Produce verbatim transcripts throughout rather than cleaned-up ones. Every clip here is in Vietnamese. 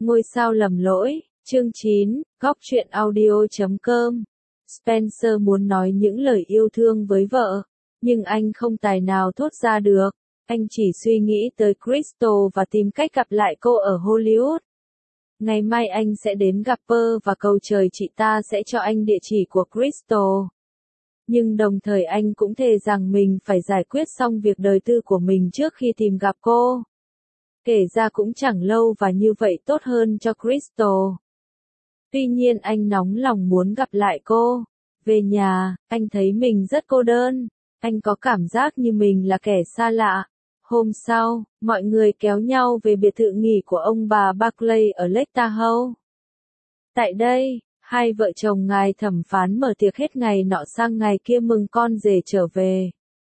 Ngôi sao lầm lỗi, chương chín, góc truyện audio chấm com. Spencer muốn nói những lời yêu thương với vợ, nhưng anh không tài nào thốt ra được. Anh chỉ suy nghĩ tới Crystal và tìm cách gặp lại cô ở Hollywood. Ngày mai anh sẽ đến gặp Pearl và cầu trời chị ta sẽ cho anh địa chỉ của Crystal. Nhưng đồng thời anh cũng thề rằng mình phải giải quyết xong việc đời tư của mình trước khi tìm gặp cô. Kể ra cũng chẳng lâu và như vậy tốt hơn cho Crystal. Tuy nhiên anh nóng lòng muốn gặp lại cô. Về nhà, anh thấy mình rất cô đơn. Anh có cảm giác như mình là kẻ xa lạ. Hôm sau, mọi người kéo nhau về biệt thự nghỉ của ông bà Barclay ở Lake Tahoe. Tại đây, hai vợ chồng ngài thẩm phán mở tiệc hết ngày nọ sang ngày kia mừng con rể trở về.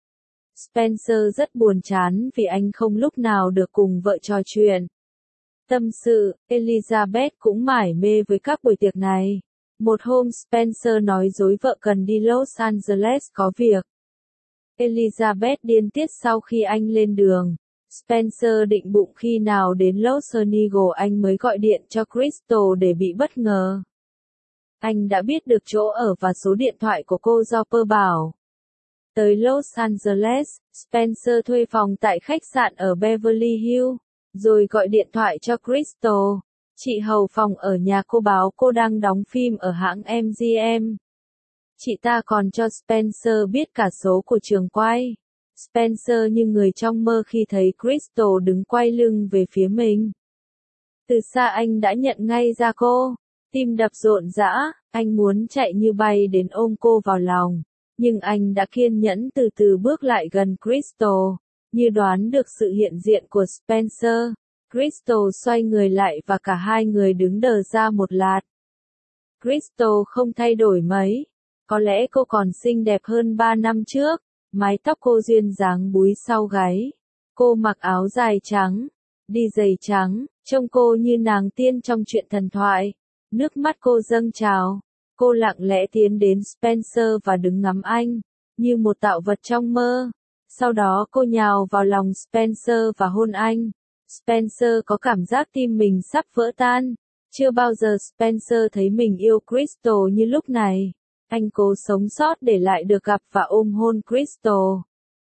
Spencer rất buồn chán vì anh không lúc nào được cùng vợ trò chuyện. Tâm sự, Elizabeth cũng mải mê với các buổi tiệc này. Một hôm Spencer nói dối vợ cần đi Los Angeles có việc. Elizabeth điên tiết sau khi anh lên đường. Spencer định bụng khi nào đến Los Angeles anh mới gọi điện cho Crystal để bị bất ngờ. Anh đã biết được chỗ ở và số điện thoại của cô do Pearl bảo. Tới Los Angeles, Spencer thuê phòng tại khách sạn ở Beverly Hills, rồi gọi điện thoại cho Crystal. Chị hầu phòng ở nhà cô báo cô đang đóng phim ở hãng em giê em. Chị ta còn cho Spencer biết cả số của trường quay. Spencer như người trong mơ khi thấy Crystal đứng quay lưng về phía mình. Từ xa anh đã nhận ngay ra cô. Tim đập rộn rã, anh muốn chạy như bay đến ôm cô vào lòng. Nhưng anh đã kiên nhẫn từ từ bước lại gần Crystal. Như đoán được sự hiện diện của Spencer, Crystal xoay người lại và cả hai người đứng đờ ra một lát. Crystal không thay đổi mấy. Có lẽ cô còn xinh đẹp hơn ba năm trước. Mái tóc cô duyên dáng búi sau gáy. Cô mặc áo dài trắng, đi giày trắng, trông cô như nàng tiên trong truyện thần thoại. Nước mắt cô dâng trào. Cô lặng lẽ tiến đến Spencer và đứng ngắm anh, như một tạo vật trong mơ. Sau đó cô nhào vào lòng Spencer và hôn anh. Spencer có cảm giác tim mình sắp vỡ tan. Chưa bao giờ Spencer thấy mình yêu Crystal như lúc này. Anh cố sống sót để lại được gặp và ôm hôn Crystal.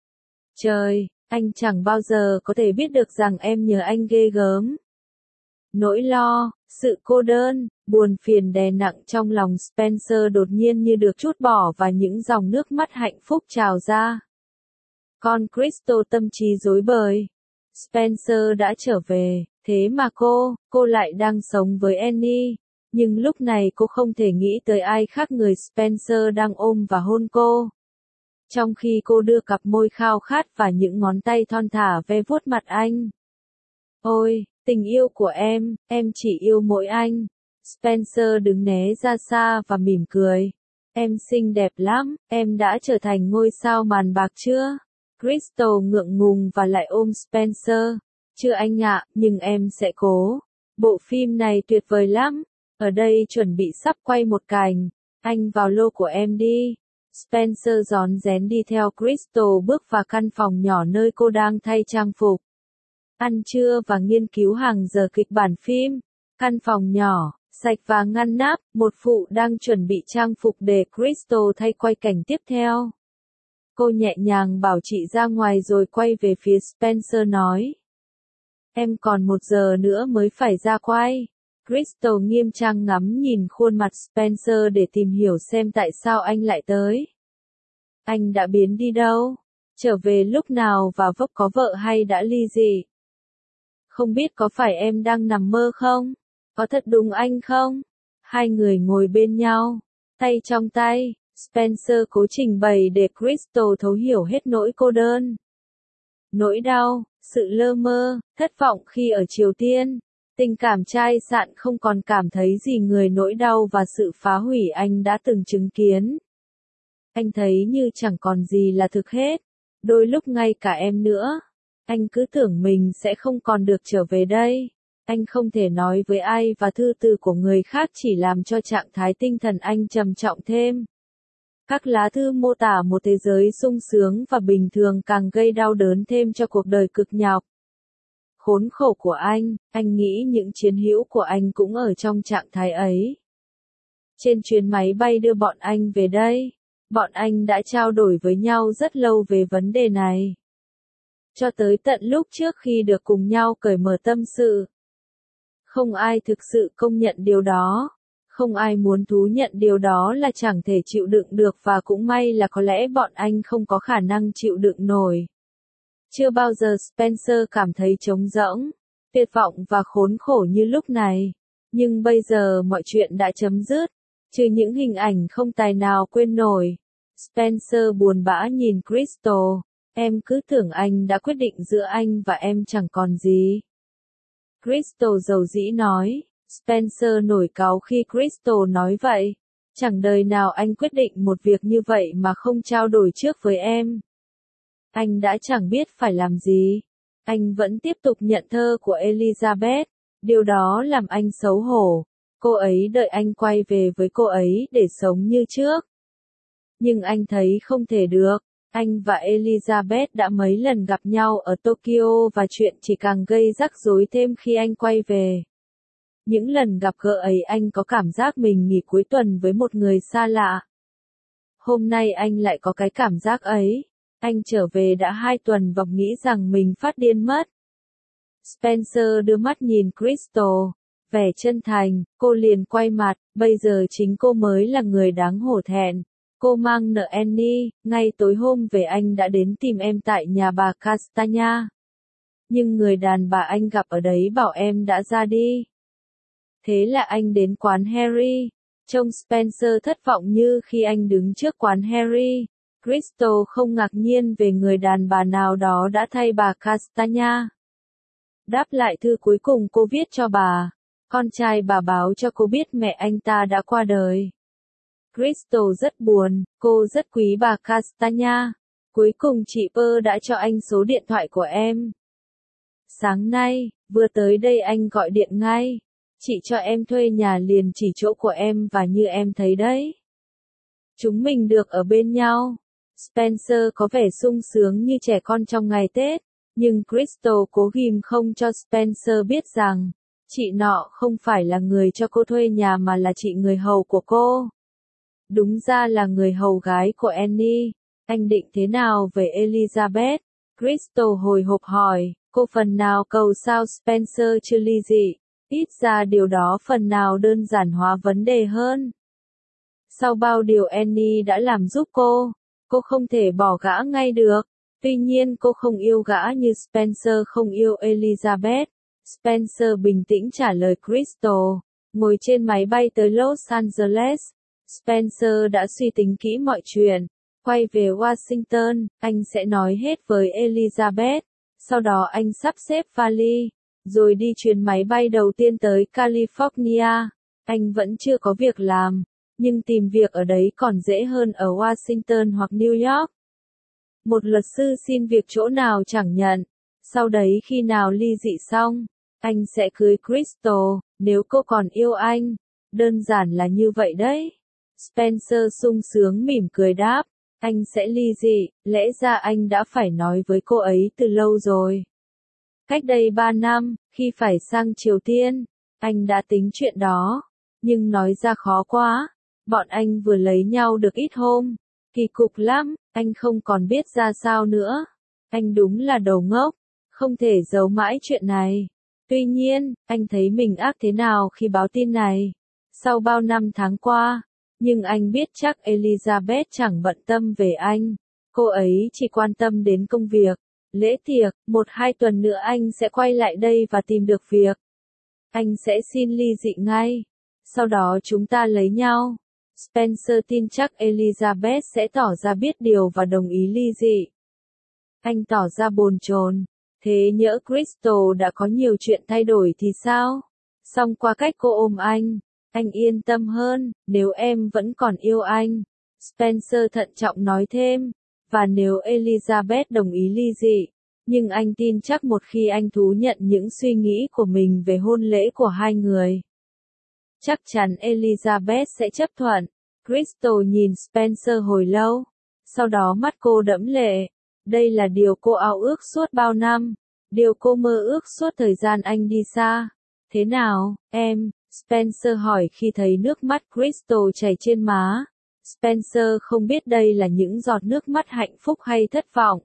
Trời, anh chẳng bao giờ có thể biết được rằng em nhớ anh ghê gớm. Nỗi lo, sự cô đơn, buồn phiền đè nặng trong lòng Spencer đột nhiên như được trút bỏ và những dòng nước mắt hạnh phúc trào ra. Con Crystal tâm trí rối bời. Spencer đã trở về, thế mà cô, cô lại đang sống với Annie. Nhưng lúc này cô không thể nghĩ tới ai khác người Spencer đang ôm và hôn cô. Trong khi cô đưa cặp môi khao khát và những ngón tay thon thả ve vuốt mặt anh. Ôi, tình yêu của em, em chỉ yêu mỗi anh. Spencer đứng né ra xa và mỉm cười. Em xinh đẹp lắm, em đã trở thành ngôi sao màn bạc chưa? Crystal ngượng ngùng và lại ôm Spencer. Chưa anh ạ, nhưng em sẽ cố. Bộ phim này tuyệt vời lắm. Ở đây chuẩn bị sắp quay một cảnh. Anh vào lô của em đi. Spencer rón rén đi theo Crystal bước vào căn phòng nhỏ nơi cô đang thay trang phục. Ăn trưa và nghiên cứu hàng giờ kịch bản phim. Căn phòng nhỏ, sạch và ngăn nắp, một phụ đang chuẩn bị trang phục để Crystal thay quay cảnh tiếp theo. Cô nhẹ nhàng bảo chị ra ngoài rồi quay về phía Spencer nói. Em còn một giờ nữa mới phải ra quay. Crystal nghiêm trang ngắm nhìn khuôn mặt Spencer để tìm hiểu xem tại sao anh lại tới. Anh đã biến đi đâu? Trở về lúc nào và vấp có vợ hay đã ly dị? Không biết có phải em đang nằm mơ không? Có thật đúng anh không? Hai người ngồi bên nhau, tay trong tay, Spencer cố trình bày để Crystal thấu hiểu hết nỗi cô đơn. Nỗi đau, sự lơ mơ, thất vọng khi ở Triều Tiên. Tình cảm chai sạn không còn cảm thấy gì người nỗi đau và sự phá hủy anh đã từng chứng kiến. Anh thấy như chẳng còn gì là thực hết. Đôi lúc ngay cả em nữa. Anh cứ tưởng mình sẽ không còn được trở về đây. Anh không thể nói với ai và thư từ của người khác chỉ làm cho trạng thái tinh thần anh trầm trọng thêm. Các lá thư mô tả một thế giới sung sướng và bình thường càng gây đau đớn thêm cho cuộc đời cực nhọc. khốn khổ của anh, anh nghĩ những chiến hữu của anh cũng ở trong trạng thái ấy. Trên chuyến máy bay đưa bọn anh về đây, bọn anh đã trao đổi với nhau rất lâu về vấn đề này. Cho tới tận lúc trước khi được cùng nhau cởi mở tâm sự. Không ai thực sự công nhận điều đó. Không ai muốn thú nhận điều đó là chẳng thể chịu đựng được và cũng may là có lẽ bọn anh không có khả năng chịu đựng nổi. Chưa bao giờ Spencer cảm thấy trống rỗng, tuyệt vọng và khốn khổ như lúc này. Nhưng bây giờ mọi chuyện đã chấm dứt, trừ những hình ảnh không tài nào quên nổi. Spencer buồn bã nhìn Crystal, em cứ tưởng anh đã quyết định giữa anh và em chẳng còn gì. Crystal dầu dĩ nói, Spencer nổi cáu khi Crystal nói vậy. Chẳng đời nào anh quyết định một việc như vậy mà không trao đổi trước với em. Anh đã chẳng biết phải làm gì. Anh vẫn tiếp tục nhận thơ của Elizabeth. Điều đó làm anh xấu hổ. Cô ấy đợi anh quay về với cô ấy để sống như trước. Nhưng anh thấy không thể được. Anh và Elizabeth đã mấy lần gặp nhau ở Tokyo và chuyện chỉ càng gây rắc rối thêm khi anh quay về. Những lần gặp gỡ ấy anh có cảm giác mình nghỉ cuối tuần với một người xa lạ. Hôm nay anh lại có cái cảm giác ấy. Anh trở về đã hai tuần và nghĩ rằng mình phát điên mất. Spencer đưa mắt nhìn Crystal, vẻ chân thành, cô liền quay mặt, bây giờ chính cô mới là người đáng hổ thẹn. Cô mang nợ Annie, ngay tối hôm về anh đã đến tìm em tại nhà bà Castagna. Nhưng người đàn bà anh gặp ở đấy bảo em đã ra đi. Thế là anh đến quán Harry. Trông Spencer thất vọng như khi anh đứng trước quán Harry. Crystal không ngạc nhiên về người đàn bà nào đó đã thay bà Castagna. Đáp lại thư cuối cùng cô viết cho bà, con trai bà báo cho cô biết mẹ anh ta đã qua đời. Crystal rất buồn, cô rất quý bà Castagna. Cuối cùng chị Pearl đã cho anh số điện thoại của em. Sáng nay, vừa tới đây anh gọi điện ngay. Chị cho em thuê nhà liền chỉ chỗ của em và như em thấy đấy. Chúng mình được ở bên nhau. Spencer có vẻ sung sướng như trẻ con trong ngày Tết, nhưng Crystal cố ghim không cho Spencer biết rằng, chị nọ không phải là người cho cô thuê nhà mà là chị người hầu của cô. Đúng ra là người hầu gái của Annie. Anh định thế nào về Elizabeth? Crystal hồi hộp hỏi, cô phần nào cầu sao Spencer chưa ly dị, ít ra điều đó phần nào đơn giản hóa vấn đề hơn. Sau bao điều Annie đã làm giúp cô, cô không thể bỏ gã ngay được. Tuy nhiên cô không yêu gã như Spencer không yêu Elizabeth. Spencer bình tĩnh trả lời Crystal. Ngồi trên máy bay tới Los Angeles, Spencer đã suy tính kỹ mọi chuyện. Quay về Washington, anh sẽ nói hết với Elizabeth. Sau đó anh sắp xếp vali, rồi đi chuyến máy bay đầu tiên tới California. Anh vẫn chưa có việc làm, nhưng tìm việc ở đấy còn dễ hơn ở Washington hoặc New York. Một luật sư xin việc chỗ nào chẳng nhận. Sau đấy khi nào ly dị xong, anh sẽ cưới Crystal, nếu cô còn yêu anh. Đơn giản là như vậy đấy. Spencer sung sướng mỉm cười đáp, anh sẽ ly dị, lẽ ra anh đã phải nói với cô ấy từ lâu rồi. Cách đây ba năm, khi phải sang Triều Tiên, anh đã tính chuyện đó, nhưng nói ra khó quá. Bọn anh vừa lấy nhau được ít hôm, kỳ cục lắm, anh không còn biết ra sao nữa. Anh đúng là đầu ngốc, không thể giấu mãi chuyện này. Tuy nhiên, anh thấy mình ác thế nào khi báo tin này. Sau bao năm tháng qua, nhưng anh biết chắc Elizabeth chẳng bận tâm về anh. Cô ấy chỉ quan tâm đến công việc, lễ tiệc, một hai tuần nữa anh sẽ quay lại đây và tìm được việc. Anh sẽ xin ly dị ngay. Sau đó chúng ta lấy nhau. Spencer tin chắc Elizabeth sẽ tỏ ra biết điều và đồng ý ly dị. Anh tỏ ra bồn chồn. Thế nhỡ Crystal đã có nhiều chuyện thay đổi thì sao? Song qua cách cô ôm anh, anh yên tâm hơn, nếu em vẫn còn yêu anh. Spencer thận trọng nói thêm, và nếu Elizabeth đồng ý ly dị, nhưng anh tin chắc một khi anh thú nhận những suy nghĩ của mình về hôn lễ của hai người, chắc chắn Elizabeth sẽ chấp thuận. Crystal nhìn Spencer hồi lâu, sau đó mắt cô đẫm lệ. Đây là điều cô ao ước suốt bao năm. Điều cô mơ ước suốt thời gian anh đi xa. Thế nào, em? Spencer hỏi khi thấy nước mắt Crystal chảy trên má. Spencer không biết đây là những giọt nước mắt hạnh phúc hay thất vọng.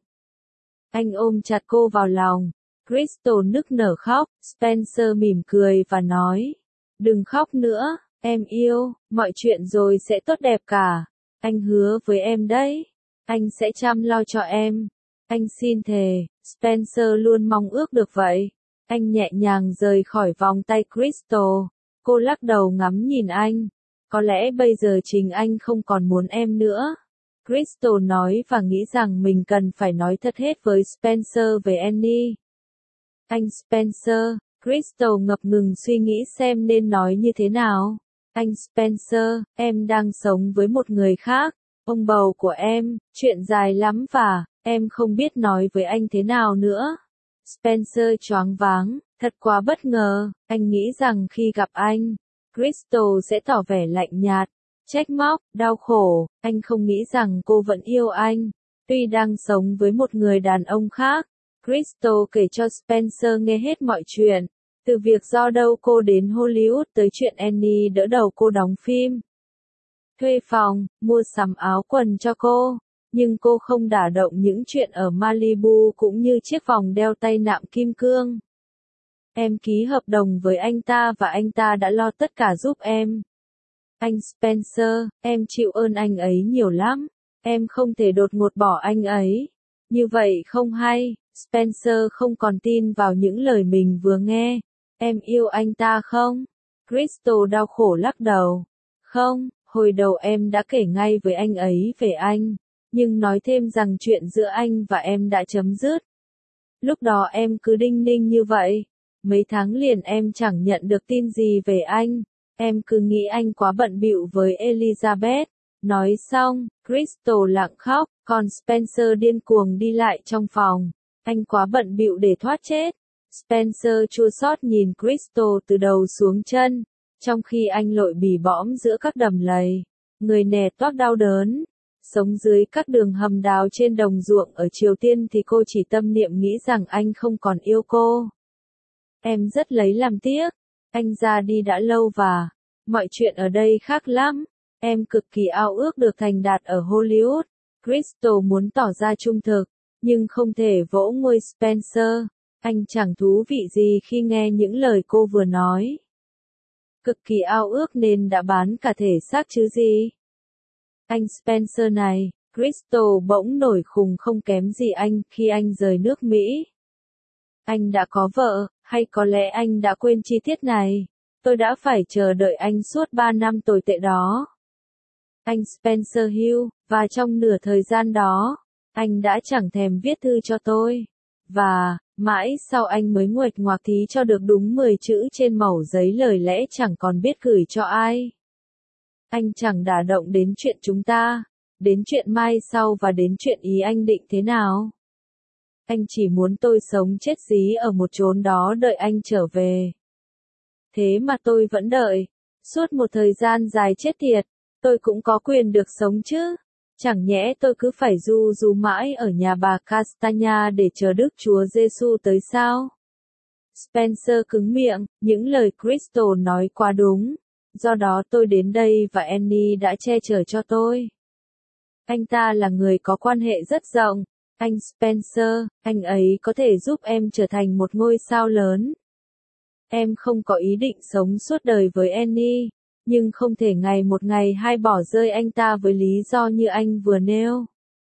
Anh ôm chặt cô vào lòng. Crystal nức nở khóc. Spencer mỉm cười và nói. Đừng khóc nữa, em yêu, mọi chuyện rồi sẽ tốt đẹp cả. Anh hứa với em đấy. Anh sẽ chăm lo cho em. Anh xin thề. Spencer luôn mong ước được vậy. Anh nhẹ nhàng rời khỏi vòng tay Crystal. Cô lắc đầu ngắm nhìn anh. Có lẽ bây giờ chính anh không còn muốn em nữa. Crystal nói và nghĩ rằng mình cần phải nói thật hết với Spencer về Annie. Anh Spencer, Crystal ngập ngừng suy nghĩ xem nên nói như thế nào. Anh Spencer, em đang sống với một người khác, ông bầu của em, chuyện dài lắm và, em không biết nói với anh thế nào nữa. Spencer choáng váng, thật quá bất ngờ, anh nghĩ rằng khi gặp anh, Crystal sẽ tỏ vẻ lạnh nhạt, trách móc, đau khổ, anh không nghĩ rằng cô vẫn yêu anh, tuy đang sống với một người đàn ông khác. Crystal kể cho Spencer nghe hết mọi chuyện, từ việc do đâu cô đến Hollywood tới chuyện Annie đỡ đầu cô đóng phim, thuê phòng, mua sắm áo quần cho cô, nhưng cô không đả động những chuyện ở Malibu cũng như chiếc vòng đeo tay nạm kim cương. Em ký hợp đồng với anh ta và anh ta đã lo tất cả giúp em. Anh Spencer, em chịu ơn anh ấy nhiều lắm, em không thể đột ngột bỏ anh ấy. Như vậy không hay. Spencer không còn tin vào những lời mình vừa nghe. Em yêu anh ta không? Crystal đau khổ lắc đầu. Không, hồi đầu em đã kể ngay với anh ấy về anh, nhưng nói thêm rằng chuyện giữa anh và em đã chấm dứt. Lúc đó em cứ đinh ninh như vậy. Mấy tháng liền em chẳng nhận được tin gì về anh. Em cứ nghĩ anh quá bận bịu với Elizabeth. Nói xong, Crystal lặng khóc, còn Spencer điên cuồng đi lại trong phòng. Anh quá bận bịu để thoát chết. Spencer chua xót nhìn Crystal từ đầu xuống chân, trong khi anh lội bì bõm giữa các đầm lầy. Người nè toác đau đớn. Sống dưới các đường hầm đào trên đồng ruộng ở Triều Tiên thì cô chỉ tâm niệm nghĩ rằng anh không còn yêu cô. Em rất lấy làm tiếc. Anh ra đi đã lâu và mọi chuyện ở đây khác lắm. Em cực kỳ ao ước được thành đạt ở Hollywood. Crystal muốn tỏ ra trung thực, nhưng không thể vỗ ngôi Spencer. Anh chẳng thú vị gì khi nghe những lời cô vừa nói. Cực kỳ ao ước nên đã bán cả thể xác chứ gì. Anh Spencer này, Crystal bỗng nổi khùng không kém gì anh khi anh rời nước Mỹ. Anh đã có vợ, hay có lẽ anh đã quên chi tiết này. Tôi đã phải chờ đợi anh suốt ba năm tồi tệ đó. Anh Spencer Hill, và trong nửa thời gian đó, anh đã chẳng thèm viết thư cho tôi. Và, mãi sau anh mới nguệch ngoạc thí cho được đúng mười chữ trên mẩu giấy lời lẽ chẳng còn biết gửi cho ai. Anh chẳng đả động đến chuyện chúng ta, đến chuyện mai sau và đến chuyện ý anh định thế nào. Anh chỉ muốn tôi sống chết dí ở một chốn đó đợi anh trở về. Thế mà tôi vẫn đợi. Suốt một thời gian dài chết tiệt, tôi cũng có quyền được sống chứ. Chẳng nhẽ tôi cứ phải du du mãi ở nhà bà Castagna để chờ Đức Chúa Giêsu tới sao? Spencer cứng miệng, những lời Crystal nói quá đúng. Do đó tôi đến đây và Annie đã che chở cho tôi. Anh ta là người có quan hệ rất rộng. Anh Spencer, anh ấy có thể giúp em trở thành một ngôi sao lớn. Em không có ý định sống suốt đời với Annie, nhưng không thể ngày một ngày hai bỏ rơi anh ta với lý do như anh vừa nêu.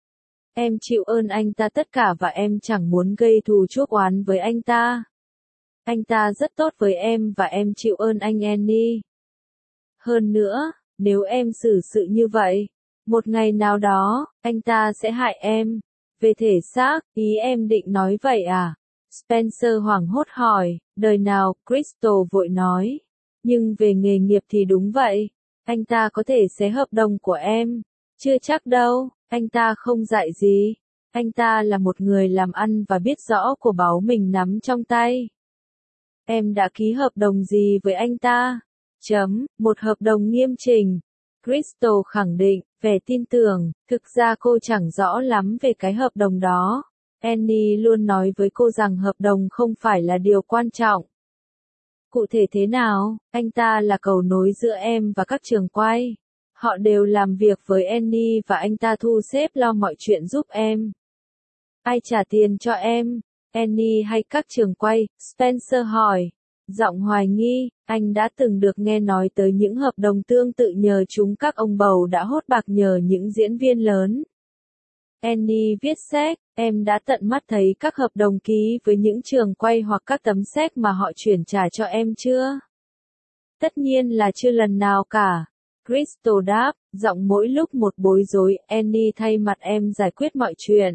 Em chịu ơn anh ta tất cả và em chẳng muốn gây thù chuốc oán với anh ta. Anh ta rất tốt với em và em chịu ơn anh Annie. Hơn nữa, nếu em xử sự như vậy, một ngày nào đó, anh ta sẽ hại em. Về thể xác, ý em định nói vậy à? Spencer hoảng hốt hỏi, đời nào, Crystal vội nói. Nhưng về nghề nghiệp thì đúng vậy. Anh ta có thể xé hợp đồng của em. Chưa chắc đâu, anh ta không dạy gì. Anh ta là một người làm ăn và biết rõ của báu mình nắm trong tay. Em đã ký hợp đồng gì với anh ta? Chấm, một hợp đồng nghiêm chỉnh. Crystal khẳng định, vẻ tin tưởng, thực ra cô chẳng rõ lắm về cái hợp đồng đó. Annie luôn nói với cô rằng hợp đồng không phải là điều quan trọng. Cụ thể thế nào? Anh ta là cầu nối giữa em và các trường quay. Họ đều làm việc với Annie và anh ta thu xếp lo mọi chuyện giúp em. Ai trả tiền cho em? Annie hay các trường quay? Spencer hỏi. Giọng hoài nghi, anh đã từng được nghe nói tới những hợp đồng tương tự nhờ chúng các ông bầu đã hốt bạc nhờ những diễn viên lớn. Annie viết séc, em đã tận mắt thấy các hợp đồng ký với những trường quay hoặc các tấm séc mà họ chuyển trả cho em chưa? Tất nhiên là chưa lần nào cả. Crystal đáp, giọng mỗi lúc một bối rối, Annie thay mặt em giải quyết mọi chuyện.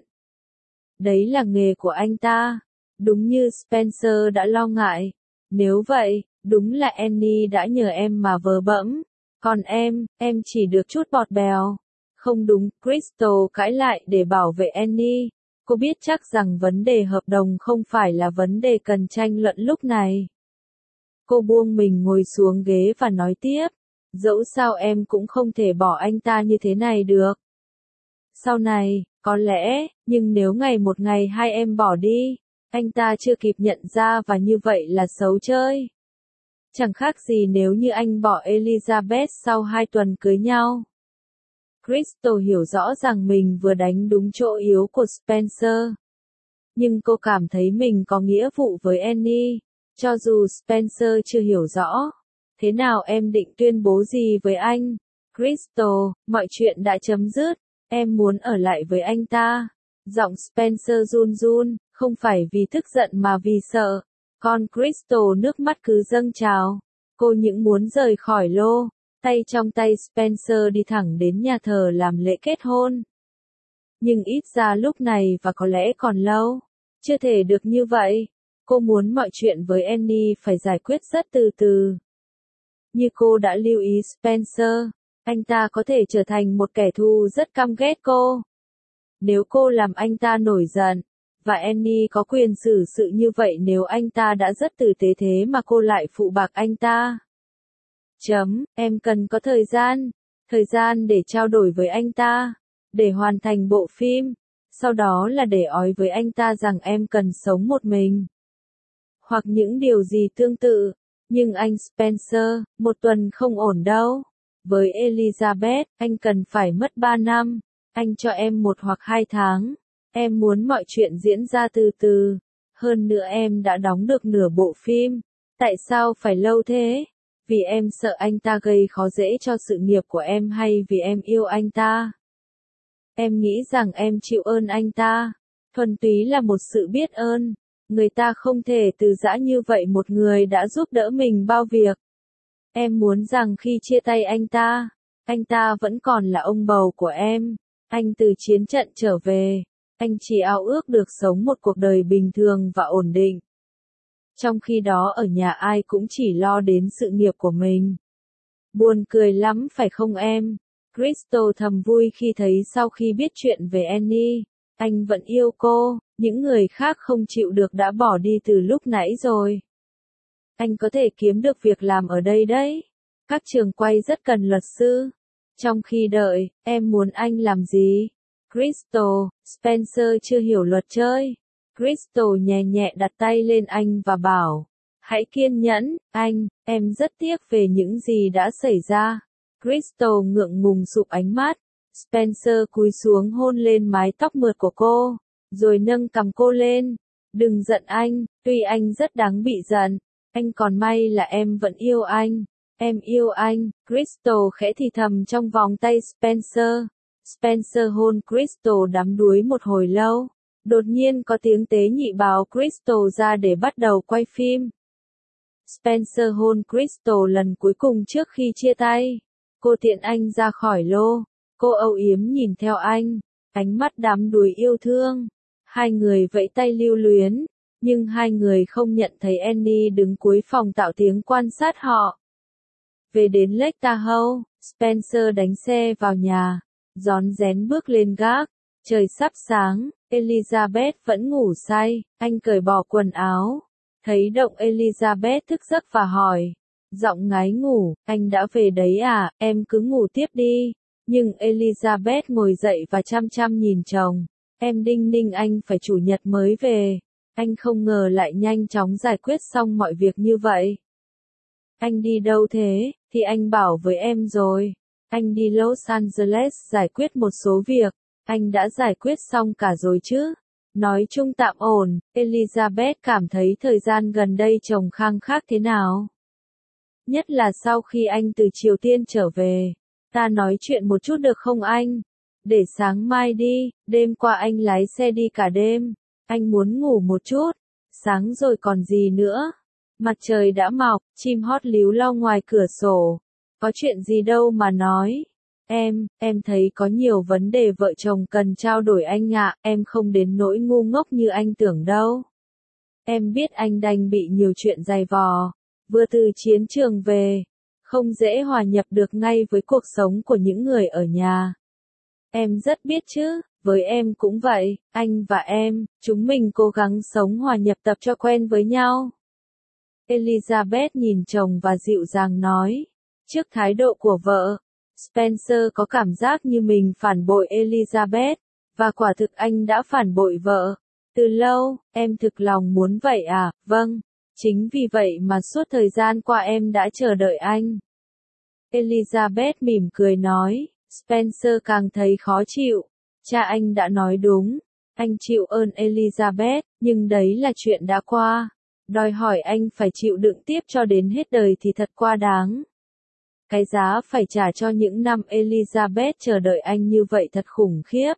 Đấy là nghề của anh ta. Đúng như Spencer đã lo ngại. Nếu vậy, đúng là Annie đã nhờ em mà vờ bẫm. Còn em, em chỉ được chút bọt bèo. Không đúng, Crystal cãi lại để bảo vệ Annie. Cô biết chắc rằng vấn đề hợp đồng không phải là vấn đề cần tranh luận lúc này. Cô buông mình ngồi xuống ghế và nói tiếp. Dẫu sao em cũng không thể bỏ anh ta như thế này được. Sau này, có lẽ, nhưng nếu ngày một ngày hai em bỏ đi, anh ta chưa kịp nhận ra và như vậy là xấu chơi. Chẳng khác gì nếu như anh bỏ Elizabeth sau hai tuần cưới nhau. Crystal hiểu rõ rằng mình vừa đánh đúng chỗ yếu của Spencer. Nhưng cô cảm thấy mình có nghĩa vụ với Annie, cho dù Spencer chưa hiểu rõ. Thế nào em định tuyên bố gì với anh? Crystal, mọi chuyện đã chấm dứt, em muốn ở lại với anh ta. Giọng Spencer run run, không phải vì tức giận mà vì sợ. Con Crystal nước mắt cứ dâng trào. Cô những muốn rời khỏi lô. Tay trong tay Spencer đi thẳng đến nhà thờ làm lễ kết hôn. Nhưng ít ra lúc này và có lẽ còn lâu. Chưa thể được như vậy. Cô muốn mọi chuyện với Annie phải giải quyết rất từ từ. Như cô đã lưu ý Spencer, anh ta có thể trở thành một kẻ thù rất căm ghét cô. Nếu cô làm anh ta nổi giận, và Annie có quyền xử sự như vậy nếu anh ta đã rất tử tế thế mà cô lại phụ bạc anh ta. Chấm, em cần có thời gian, thời gian để trao đổi với anh ta, để hoàn thành bộ phim, sau đó là để ói với anh ta rằng em cần sống một mình. Hoặc những điều gì tương tự. Nhưng anh Spencer, một tuần không ổn đâu. Với Elizabeth, anh cần phải mất ba năm. Anh cho em một hoặc hai tháng. Em muốn mọi chuyện diễn ra từ từ. Hơn nữa em đã đóng được nửa bộ phim. Tại sao phải lâu thế? Vì em sợ anh ta gây khó dễ cho sự nghiệp của em hay vì em yêu anh ta? Em nghĩ rằng em chịu ơn anh ta. Thuần túy là một sự biết ơn. Người ta không thể từ giã như vậy một người đã giúp đỡ mình bao việc. Em muốn rằng khi chia tay anh ta, anh ta vẫn còn là ông bầu của em. Anh từ chiến trận trở về. Anh chỉ ao ước được sống một cuộc đời bình thường và ổn định. Trong khi đó ở nhà ai cũng chỉ lo đến sự nghiệp của mình. Buồn cười lắm phải không em? Crystal thầm vui khi thấy sau khi biết chuyện về Annie, anh vẫn yêu cô, những người khác không chịu được đã bỏ đi từ lúc nãy rồi. Anh có thể kiếm được việc làm ở đây đấy. Các trường quay rất cần luật sư. Trong khi đợi, em muốn anh làm gì? Crystal, Spencer chưa hiểu luật chơi. Crystal nhẹ nhẹ đặt tay lên anh và bảo, hãy kiên nhẫn, anh, em rất tiếc về những gì đã xảy ra. Crystal ngượng ngùng sụp ánh mắt. Spencer cúi xuống hôn lên mái tóc mượt của cô, rồi nâng cằm cô lên. Đừng giận anh, tuy anh rất đáng bị giận, anh còn may là em vẫn yêu anh. Em yêu anh, Crystal khẽ thì thầm trong vòng tay Spencer. Spencer hôn Crystal đắm đuối một hồi lâu. Đột nhiên có tiếng tế nhị báo Crystal ra để bắt đầu quay phim. Spencer hôn Crystal lần cuối cùng trước khi chia tay. Cô tiện anh ra khỏi lô. Cô âu yếm nhìn theo anh, ánh mắt đắm đuối yêu thương. Hai người vẫy tay lưu luyến, nhưng hai người không nhận thấy Annie đứng cuối phòng tạo tiếng quan sát họ. Về đến Lake Tahoe, Spencer đánh xe vào nhà, rón rén bước lên gác. Trời sắp sáng, Elizabeth vẫn ngủ say, anh cởi bỏ quần áo. Thấy động Elizabeth thức giấc và hỏi, giọng ngái ngủ, anh đã về đấy à, em cứ ngủ tiếp đi. Nhưng Elizabeth ngồi dậy và chăm chăm nhìn chồng. Em đinh ninh anh phải chủ nhật mới về. Anh không ngờ lại nhanh chóng giải quyết xong mọi việc như vậy. Anh đi đâu thế? Thì anh bảo với em rồi. Anh đi Los Angeles giải quyết một số việc. Anh đã giải quyết xong cả rồi chứ? Nói chung tạm ổn. Elizabeth cảm thấy thời gian gần đây chồng khăng khắc thế nào? Nhất là sau khi anh từ Triều Tiên trở về. Ta nói chuyện một chút được không anh? Để sáng mai đi, đêm qua anh lái xe đi cả đêm. Anh muốn ngủ một chút. Sáng rồi còn gì nữa? Mặt trời đã mọc, chim hót líu lo ngoài cửa sổ. Có chuyện gì đâu mà nói. Em, em thấy có nhiều vấn đề vợ chồng cần trao đổi anh ạ, em không đến nỗi ngu ngốc như anh tưởng đâu. Em biết anh đành bị nhiều chuyện dày vò, vừa từ chiến trường về, không dễ hòa nhập được ngay với cuộc sống của những người ở nhà. Em rất biết chứ, với em cũng vậy, anh và em, chúng mình cố gắng sống hòa nhập tập cho quen với nhau. Elizabeth nhìn chồng và dịu dàng nói. Trước thái độ của vợ, Spencer có cảm giác như mình phản bội Elizabeth, và quả thực anh đã phản bội vợ. Từ lâu, em thực lòng muốn vậy à? Vâng, chính vì vậy mà suốt thời gian qua em đã chờ đợi anh. Elizabeth mỉm cười nói. Spencer càng thấy khó chịu. Cha anh đã nói đúng. Anh chịu ơn Elizabeth, nhưng đấy là chuyện đã qua. Đòi hỏi anh phải chịu đựng tiếp cho đến hết đời thì thật quá đáng. Cái giá phải trả cho những năm Elizabeth chờ đợi anh như vậy thật khủng khiếp.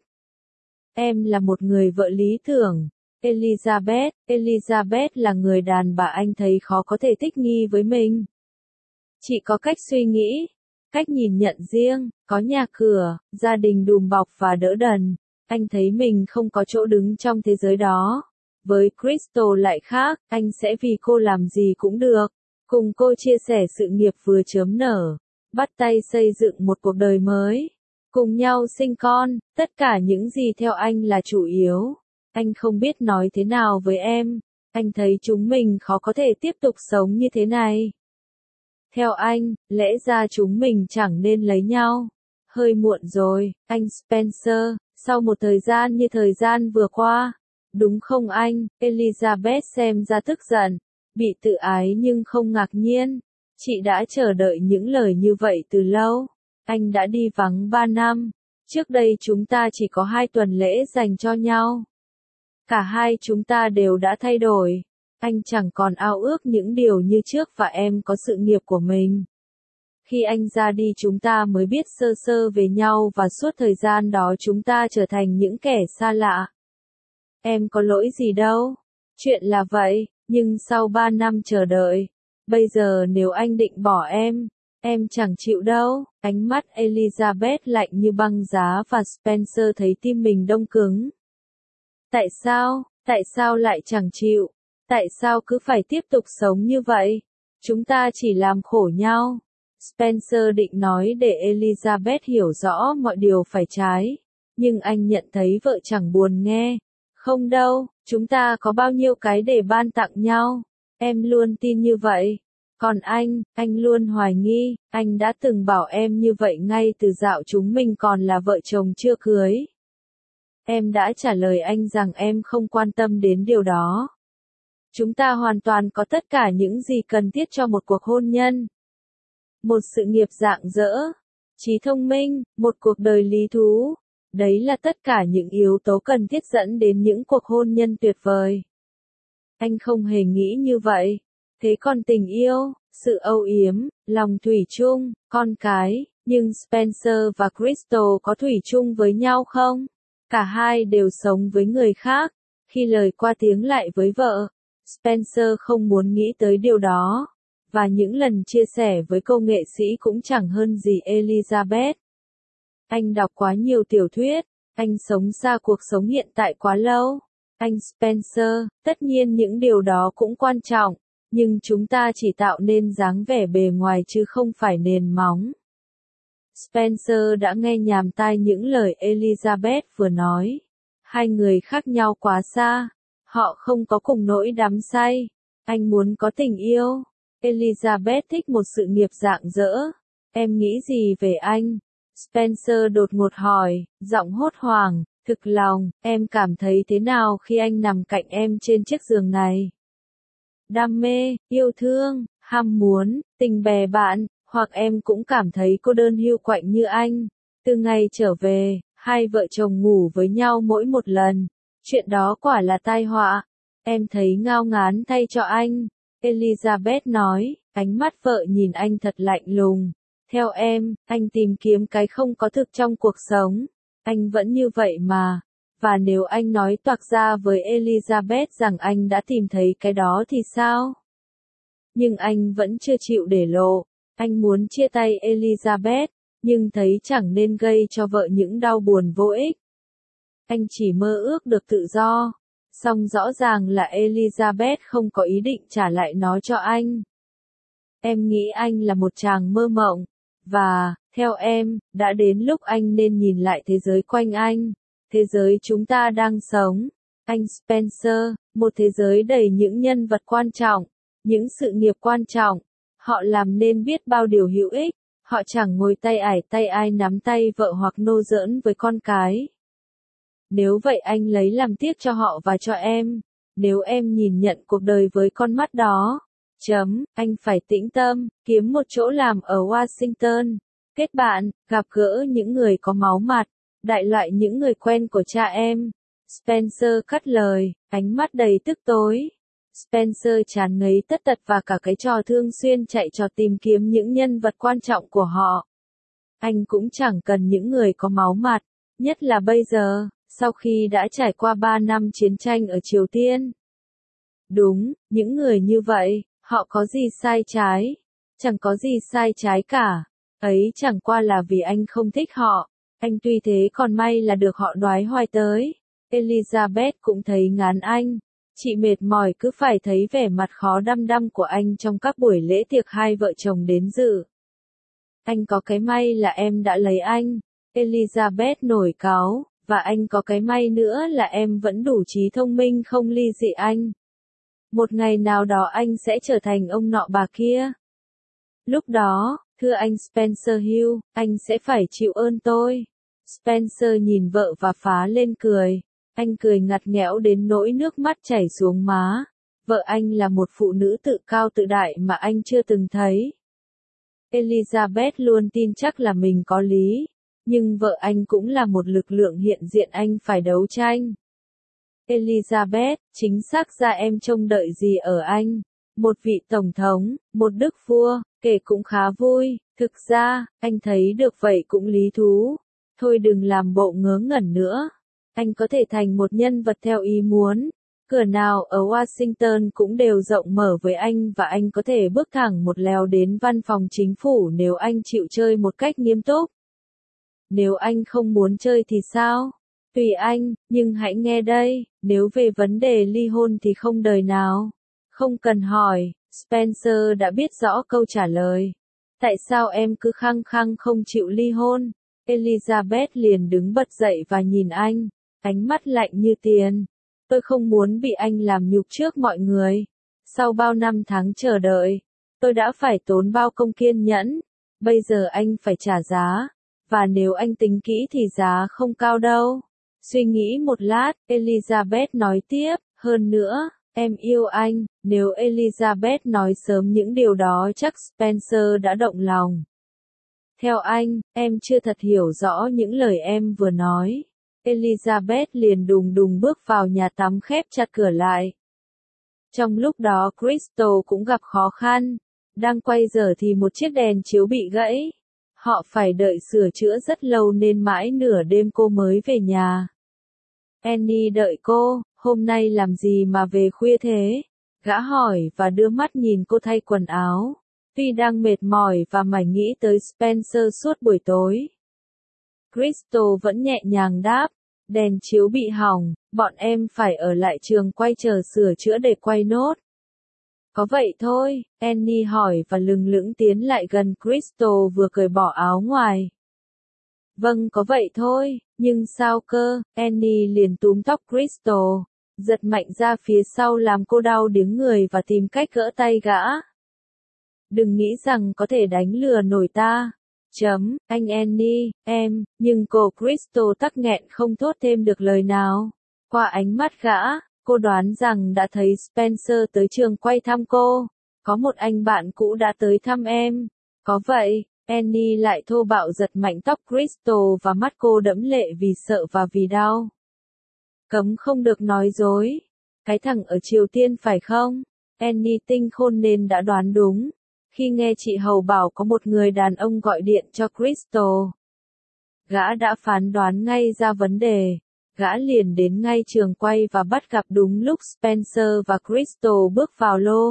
Em là một người vợ lý tưởng. Elizabeth, Elizabeth là người đàn bà anh thấy khó có thể thích nghi với mình. Chị có cách suy nghĩ, cách nhìn nhận riêng, có nhà cửa, gia đình đùm bọc và đỡ đần. Anh thấy mình không có chỗ đứng trong thế giới đó. Với Crystal lại khác, anh sẽ vì cô làm gì cũng được. Cùng cô chia sẻ sự nghiệp vừa chớm nở, bắt tay xây dựng một cuộc đời mới. Cùng nhau sinh con, tất cả những gì theo anh là chủ yếu. Anh không biết nói thế nào với em. Anh thấy chúng mình khó có thể tiếp tục sống như thế này. Theo anh, lẽ ra chúng mình chẳng nên lấy nhau. Hơi muộn rồi, anh Spencer, sau một thời gian như thời gian vừa qua. Đúng không anh? Elizabeth xem ra tức giận, bị tự ái nhưng không ngạc nhiên. Chị đã chờ đợi những lời như vậy từ lâu. Anh đã đi vắng ba năm. Trước đây chúng ta chỉ có hai tuần lễ dành cho nhau. Cả hai chúng ta đều đã thay đổi. Anh chẳng còn ao ước những điều như trước và em có sự nghiệp của mình. Khi anh ra đi chúng ta mới biết sơ sơ về nhau và suốt thời gian đó chúng ta trở thành những kẻ xa lạ. Em có lỗi gì đâu. Chuyện là vậy, nhưng sau ba năm chờ đợi, bây giờ nếu anh định bỏ em, em chẳng chịu đâu. Ánh mắt Elizabeth lạnh như băng giá và Spencer thấy tim mình đông cứng. Tại sao, tại sao lại chẳng chịu? Tại sao cứ phải tiếp tục sống như vậy? Chúng ta chỉ làm khổ nhau. Spencer định nói để Elizabeth hiểu rõ mọi điều phải trái, nhưng anh nhận thấy vợ chẳng buồn nghe. Không đâu, chúng ta có bao nhiêu cái để ban tặng nhau. Em luôn tin như vậy. Còn anh, anh luôn hoài nghi, anh đã từng bảo em như vậy ngay từ dạo chúng mình còn là vợ chồng chưa cưới. Em đã trả lời anh rằng em không quan tâm đến điều đó. Chúng ta hoàn toàn có tất cả những gì cần thiết cho một cuộc hôn nhân. Một sự nghiệp rạng rỡ, trí thông minh, một cuộc đời lý thú. Đấy là tất cả những yếu tố cần thiết dẫn đến những cuộc hôn nhân tuyệt vời. Anh không hề nghĩ như vậy. Thế còn tình yêu, sự âu yếm, lòng thủy chung, con cái, nhưng Spencer và Crystal có thủy chung với nhau không? Cả hai đều sống với người khác. Khi lời qua tiếng lại với vợ, Spencer không muốn nghĩ tới điều đó. Và những lần chia sẻ với cô nghệ sĩ cũng chẳng hơn gì Elizabeth. Anh đọc quá nhiều tiểu thuyết, anh sống xa cuộc sống hiện tại quá lâu. Anh Spencer, tất nhiên những điều đó cũng quan trọng, nhưng chúng ta chỉ tạo nên dáng vẻ bề ngoài chứ không phải nền móng. Spencer đã nghe nhàm tai những lời Elizabeth vừa nói. Hai người khác nhau quá xa, họ không có cùng nỗi đắm say. Anh muốn có tình yêu. Elizabeth thích một sự nghiệp rạng rỡ. Em nghĩ gì về anh? Spencer đột ngột hỏi, giọng hốt hoảng, Thực lòng, em cảm thấy thế nào khi anh nằm cạnh em trên chiếc giường này? Đam mê, yêu thương, ham muốn, tình bè bạn, hoặc em cũng cảm thấy cô đơn hiu quạnh như anh. Từ ngày trở về, hai vợ chồng ngủ với nhau mỗi một lần. Chuyện đó quả là tai họa. Em thấy ngao ngán thay cho anh. Elizabeth nói, ánh mắt vợ nhìn anh thật lạnh lùng. Theo em, anh tìm kiếm cái không có thực trong cuộc sống. Anh vẫn như vậy mà. Và nếu anh nói toạc ra với Elizabeth rằng anh đã tìm thấy cái đó thì sao? Nhưng anh vẫn chưa chịu để lộ. Anh muốn chia tay Elizabeth, nhưng thấy chẳng nên gây cho vợ những đau buồn vô ích. Anh chỉ mơ ước được tự do. Song rõ ràng là Elizabeth không có ý định trả lại nó cho anh. Em nghĩ anh là một chàng mơ mộng. Và, theo em, đã đến lúc anh nên nhìn lại thế giới quanh anh. Thế giới chúng ta đang sống. Anh Spencer, một thế giới đầy những nhân vật quan trọng, những sự nghiệp quan trọng. Họ làm nên biết bao điều hữu ích. Họ chẳng ngồi tay ải tay ai nắm tay vợ hoặc nô giỡn với con cái. Nếu vậy anh lấy làm tiếc cho họ và cho em. Nếu em nhìn nhận cuộc đời với con mắt đó. Chấm, anh phải tĩnh tâm, kiếm một chỗ làm ở Washington. Kết bạn, gặp gỡ những người có máu mặt. Đại loại những người quen của cha em. Spencer cắt lời, ánh mắt đầy tức tối. Spencer chán ngấy tất tật và cả cái trò thường xuyên chạy trò tìm kiếm những nhân vật quan trọng của họ. Anh cũng chẳng cần những người có máu mặt, nhất là bây giờ, sau khi đã trải qua ba năm chiến tranh ở Triều Tiên. Đúng, những người như vậy, họ có gì sai trái? Chẳng có gì sai trái cả. Ấy chẳng qua là vì anh không thích họ. Anh tuy thế còn may là được họ đoái hoài tới. Elizabeth cũng thấy ngán anh. Chị mệt mỏi cứ phải thấy vẻ mặt khó đăm đăm của anh trong các buổi lễ tiệc hai vợ chồng đến dự. Anh có cái may là em đã lấy anh. Elizabeth nổi cáu, và anh có cái may nữa là em vẫn đủ trí thông minh không ly dị anh. Một ngày nào đó anh sẽ trở thành ông nọ bà kia. Lúc đó, thưa anh Spencer Hill, anh sẽ phải chịu ơn tôi. Spencer nhìn vợ và phá lên cười. Anh cười ngặt nghẽo đến nỗi nước mắt chảy xuống má. Vợ anh là một phụ nữ tự cao tự đại mà anh chưa từng thấy. Elizabeth luôn tin chắc là mình có lý. Nhưng vợ anh cũng là một lực lượng hiện diện anh phải đấu tranh. Elizabeth, chính xác ra em trông đợi gì ở anh? Một vị tổng thống, một đức vua, kể cũng khá vui. Thực ra, anh thấy được vậy cũng lý thú. Thôi đừng làm bộ ngớ ngẩn nữa. Anh có thể thành một nhân vật theo ý muốn. Cửa nào ở Washington cũng đều rộng mở với anh và anh có thể bước thẳng một lèo đến văn phòng chính phủ nếu anh chịu chơi một cách nghiêm túc. Nếu anh không muốn chơi thì sao? Tùy anh, nhưng hãy nghe đây, nếu về vấn đề ly hôn thì không đời nào. Không cần hỏi, Spencer đã biết rõ câu trả lời. Tại sao em cứ khăng khăng không chịu ly hôn? Elizabeth liền đứng bật dậy và nhìn anh, ánh mắt lạnh như tiền. Tôi không muốn bị anh làm nhục trước mọi người. Sau bao năm tháng chờ đợi, tôi đã phải tốn bao công kiên nhẫn. Bây giờ anh phải trả giá. Và nếu anh tính kỹ thì giá không cao đâu. Suy nghĩ một lát, Elizabeth nói tiếp, hơn nữa, em yêu anh. Nếu Elizabeth nói sớm những điều đó chắc Spencer đã động lòng. Theo anh, em chưa thật hiểu rõ những lời em vừa nói. Elizabeth liền đùng đùng bước vào nhà tắm khép chặt cửa lại. Trong lúc đó Crystal cũng gặp khó khăn. Đang quay giờ thì một chiếc đèn chiếu bị gãy. Họ phải đợi sửa chữa rất lâu nên mãi nửa đêm cô mới về nhà. Annie đợi cô, hôm nay làm gì mà về khuya thế? Gã hỏi và đưa mắt nhìn cô thay quần áo. Tuy đang mệt mỏi và mải nghĩ tới Spencer suốt buổi tối. Crystal vẫn nhẹ nhàng đáp, đèn chiếu bị hỏng, bọn em phải ở lại trường quay chờ sửa chữa để quay nốt. Có vậy thôi, Annie hỏi và lừng lững tiến lại gần Crystal vừa cởi bỏ áo ngoài. Vâng có vậy thôi, nhưng sao cơ, Annie liền túm tóc Crystal, giật mạnh ra phía sau làm cô đau điếng người và tìm cách gỡ tay gã. Đừng nghĩ rằng có thể đánh lừa nổi ta. chấm, anh Annie, em, nhưng cô Crystal tắc nghẹn không thốt thêm được lời nào. Qua ánh mắt gã, cô đoán rằng đã thấy Spencer tới trường quay thăm cô. Có một anh bạn cũ đã tới thăm em. Có vậy, Annie lại thô bạo giật mạnh tóc Crystal và mắt cô đẫm lệ vì sợ và vì đau. Cấm không được nói dối. Cái thằng ở Triều Tiên phải không? Annie tinh khôn nên đã đoán đúng. Khi nghe chị Hầu bảo có một người đàn ông gọi điện cho Crystal, gã đã phán đoán ngay ra vấn đề. Gã liền đến ngay trường quay và bắt gặp đúng lúc Spencer và Crystal bước vào lô.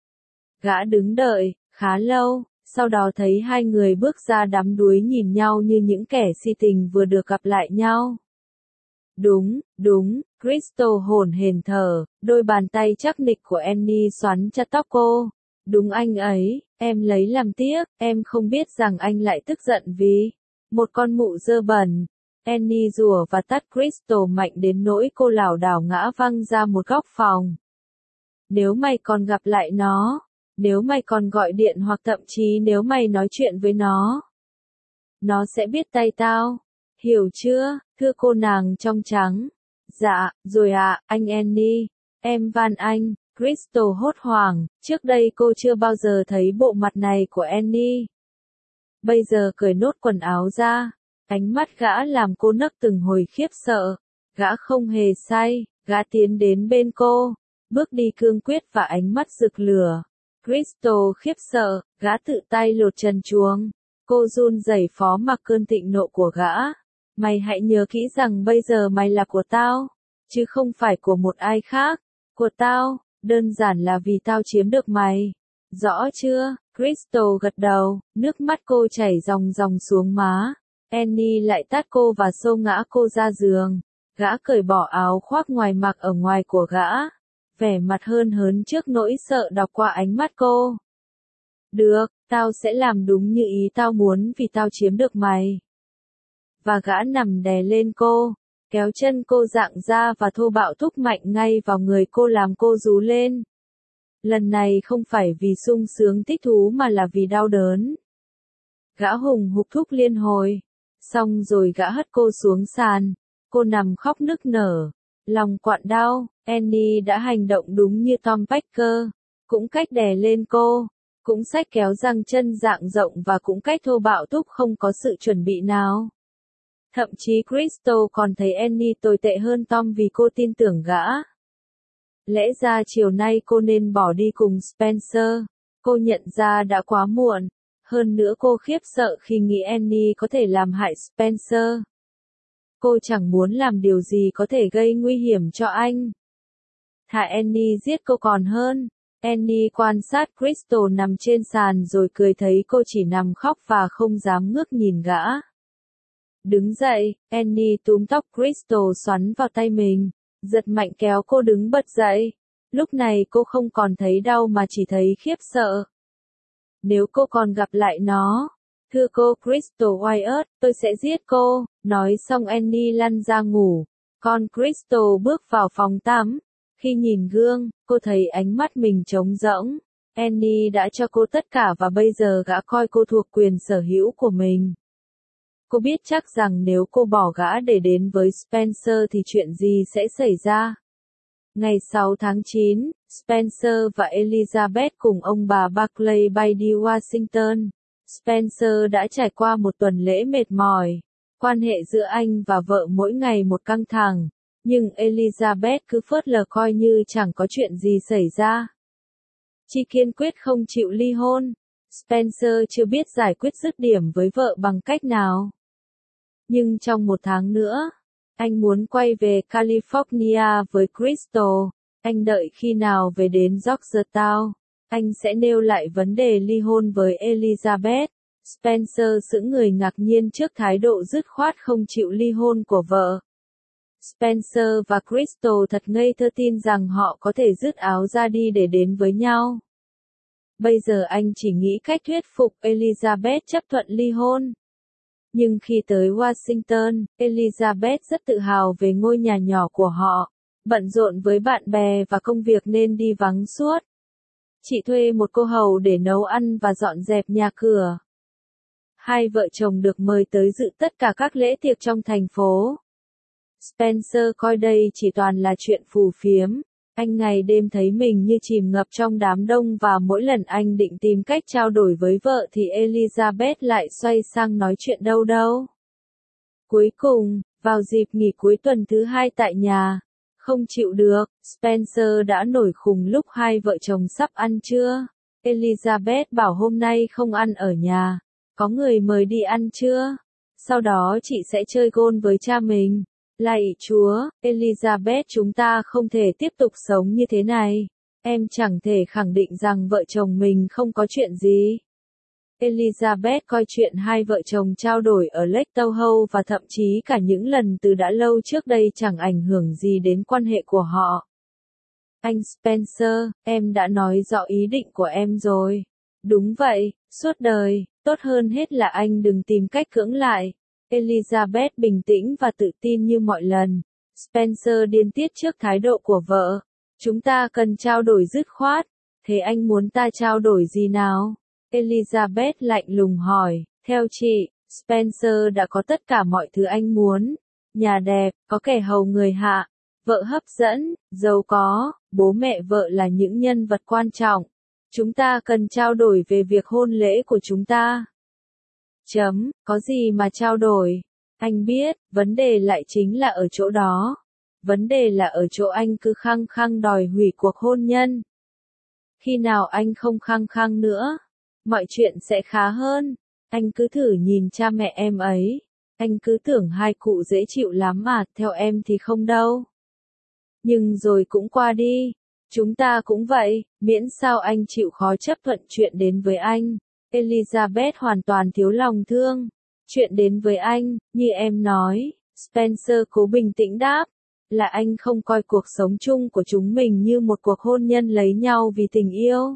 Gã đứng đợi, khá lâu, sau đó thấy hai người bước ra đắm đuối nhìn nhau như những kẻ si tình vừa được gặp lại nhau. Đúng, đúng, Crystal hổn hển thở, đôi bàn tay chắc nịch của Annie xoắn chặt tóc cô. Đúng anh ấy, em lấy làm tiếc, em không biết rằng anh lại tức giận vì một con mụ dơ bẩn. Annie rủa và tát Crystal mạnh đến nỗi cô lảo đảo ngã văng ra một góc phòng. Nếu mày còn gặp lại nó, nếu mày còn gọi điện hoặc thậm chí nếu mày nói chuyện với nó, nó sẽ biết tay tao. Hiểu chưa, thưa cô nàng trong trắng. Dạ, rồi ạ, à, anh Annie. Em van anh. Crystal hốt hoảng, trước đây cô chưa bao giờ thấy bộ mặt này của Annie. Bây giờ cởi nốt quần áo ra. Ánh mắt gã làm cô nấc từng hồi khiếp sợ. Gã không hề say, gã tiến đến bên cô, bước đi cương quyết và ánh mắt rực lửa. Crystal khiếp sợ, gã tự tay lột trần truồng. Cô run rẩy phó mặc cơn thịnh nộ của gã. Mày hãy nhớ kỹ rằng bây giờ mày là của tao, chứ không phải của một ai khác. Của tao, đơn giản là vì tao chiếm được mày. Rõ chưa? Crystal gật đầu, nước mắt cô chảy ròng ròng xuống má. Annie lại tát cô và xô ngã cô ra giường. Gã cởi bỏ áo khoác ngoài mặc ở ngoài của gã. Vẻ mặt hơn hớn trước nỗi sợ đọc qua ánh mắt cô. Được, tao sẽ làm đúng như ý tao muốn vì tao chiếm được mày. Và gã nằm đè lên cô, kéo chân cô dạng ra và thô bạo thúc mạnh ngay vào người cô làm cô rú lên. Lần này không phải vì sung sướng thích thú mà là vì đau đớn. Gã hùng hục thúc liên hồi. Xong rồi gã hất cô xuống sàn. Cô nằm khóc nức nở. Lòng quặn đau. Annie đã hành động đúng như Tom Baker. Cũng cách đè lên cô. Cũng xách kéo răng chân dạng rộng và cũng cách thô bạo thúc không có sự chuẩn bị nào. Thậm chí Crystal còn thấy Annie tồi tệ hơn Tom vì cô tin tưởng gã. Lẽ ra chiều nay cô nên bỏ đi cùng Spencer. Cô nhận ra đã quá muộn. Hơn nữa cô khiếp sợ khi nghĩ Annie có thể làm hại Spencer. Cô chẳng muốn làm điều gì có thể gây nguy hiểm cho anh. Thà Annie giết cô còn hơn. Annie quan sát Crystal nằm trên sàn rồi cười thấy cô chỉ nằm khóc và không dám ngước nhìn gã. Đứng dậy, Annie túm tóc Crystal xoắn vào tay mình, giật mạnh kéo cô đứng bật dậy. Lúc này cô không còn thấy đau mà chỉ thấy khiếp sợ. Nếu cô còn gặp lại nó, thưa cô Crystal Wyatt, tôi sẽ giết cô. Nói xong Annie lăn ra ngủ. Còn Crystal bước vào phòng tắm. Khi nhìn gương, cô thấy ánh mắt mình trống rỗng. Annie đã cho cô tất cả và bây giờ gã coi cô thuộc quyền sở hữu của mình. Cô biết chắc rằng nếu cô bỏ gã để đến với Spencer thì chuyện gì sẽ xảy ra. Ngày sáu tháng chín, Spencer và Elizabeth cùng ông bà Barclay bay đi Washington. Spencer đã trải qua một tuần lễ mệt mỏi. Quan hệ giữa anh và vợ mỗi ngày một căng thẳng. Nhưng Elizabeth cứ phớt lờ coi như chẳng có chuyện gì xảy ra. Chị kiên quyết không chịu ly hôn. Spencer chưa biết giải quyết dứt điểm với vợ bằng cách nào. Nhưng trong một tháng nữa, anh muốn quay về California với Crystal. Anh đợi khi nào về đến Georgetown, anh sẽ nêu lại vấn đề ly hôn với Elizabeth. Spencer sững người ngạc nhiên trước thái độ dứt khoát không chịu ly hôn của vợ. Spencer và Crystal thật ngây thơ tin rằng họ có thể dứt áo ra đi để đến với nhau. Bây giờ anh chỉ nghĩ cách thuyết phục Elizabeth chấp thuận ly hôn. Nhưng khi tới Washington, Elizabeth rất tự hào về ngôi nhà nhỏ của họ, bận rộn với bạn bè và công việc nên đi vắng suốt. Chị thuê một cô hầu để nấu ăn và dọn dẹp nhà cửa. Hai vợ chồng được mời tới dự tất cả các lễ tiệc trong thành phố. Spencer coi đây chỉ toàn là chuyện phù phiếm. Anh ngày đêm thấy mình như chìm ngập trong đám đông và mỗi lần anh định tìm cách trao đổi với vợ thì Elizabeth lại xoay sang nói chuyện đâu đâu. Cuối cùng, vào dịp nghỉ cuối tuần thứ hai tại nhà, không chịu được, Spencer đã nổi khùng lúc hai vợ chồng sắp ăn trưa. Elizabeth bảo hôm nay không ăn ở nhà, có người mời đi ăn trưa. Sau đó chị sẽ chơi golf với cha mình. Lạy Chúa, Elizabeth, chúng ta không thể tiếp tục sống như thế này. Em chẳng thể khẳng định rằng vợ chồng mình không có chuyện gì. Elizabeth coi chuyện hai vợ chồng trao đổi ở Lake Tahoe và thậm chí cả những lần từ đã lâu trước đây chẳng ảnh hưởng gì đến quan hệ của họ. Anh Spencer, em đã nói rõ ý định của em rồi. Đúng vậy, suốt đời, tốt hơn hết là anh đừng tìm cách cưỡng lại. Elizabeth bình tĩnh và tự tin như mọi lần. Spencer điên tiết trước thái độ của vợ. Chúng ta cần trao đổi dứt khoát. Thế anh muốn ta trao đổi gì nào? Elizabeth lạnh lùng hỏi. Theo chị, Spencer đã có tất cả mọi thứ anh muốn. Nhà đẹp, có kẻ hầu người hạ, vợ hấp dẫn, giàu có, bố mẹ vợ là những nhân vật quan trọng. Chúng ta cần trao đổi về việc hôn lễ của chúng ta. Chấm, có gì mà trao đổi? Anh biết, vấn đề lại chính là ở chỗ đó. Vấn đề là ở chỗ anh cứ khăng khăng đòi hủy cuộc hôn nhân. Khi nào anh không khăng khăng nữa, mọi chuyện sẽ khá hơn. Anh cứ thử nhìn cha mẹ em ấy. Anh cứ tưởng hai cụ dễ chịu lắm mà, theo em thì không đâu. Nhưng rồi cũng qua đi. Chúng ta cũng vậy, miễn sao anh chịu khó chấp thuận chuyện đến với anh. Elizabeth hoàn toàn thiếu lòng thương. Chuyện đến với anh, như em nói, Spencer cố bình tĩnh đáp, là anh không coi cuộc sống chung của chúng mình như một cuộc hôn nhân lấy nhau vì tình yêu.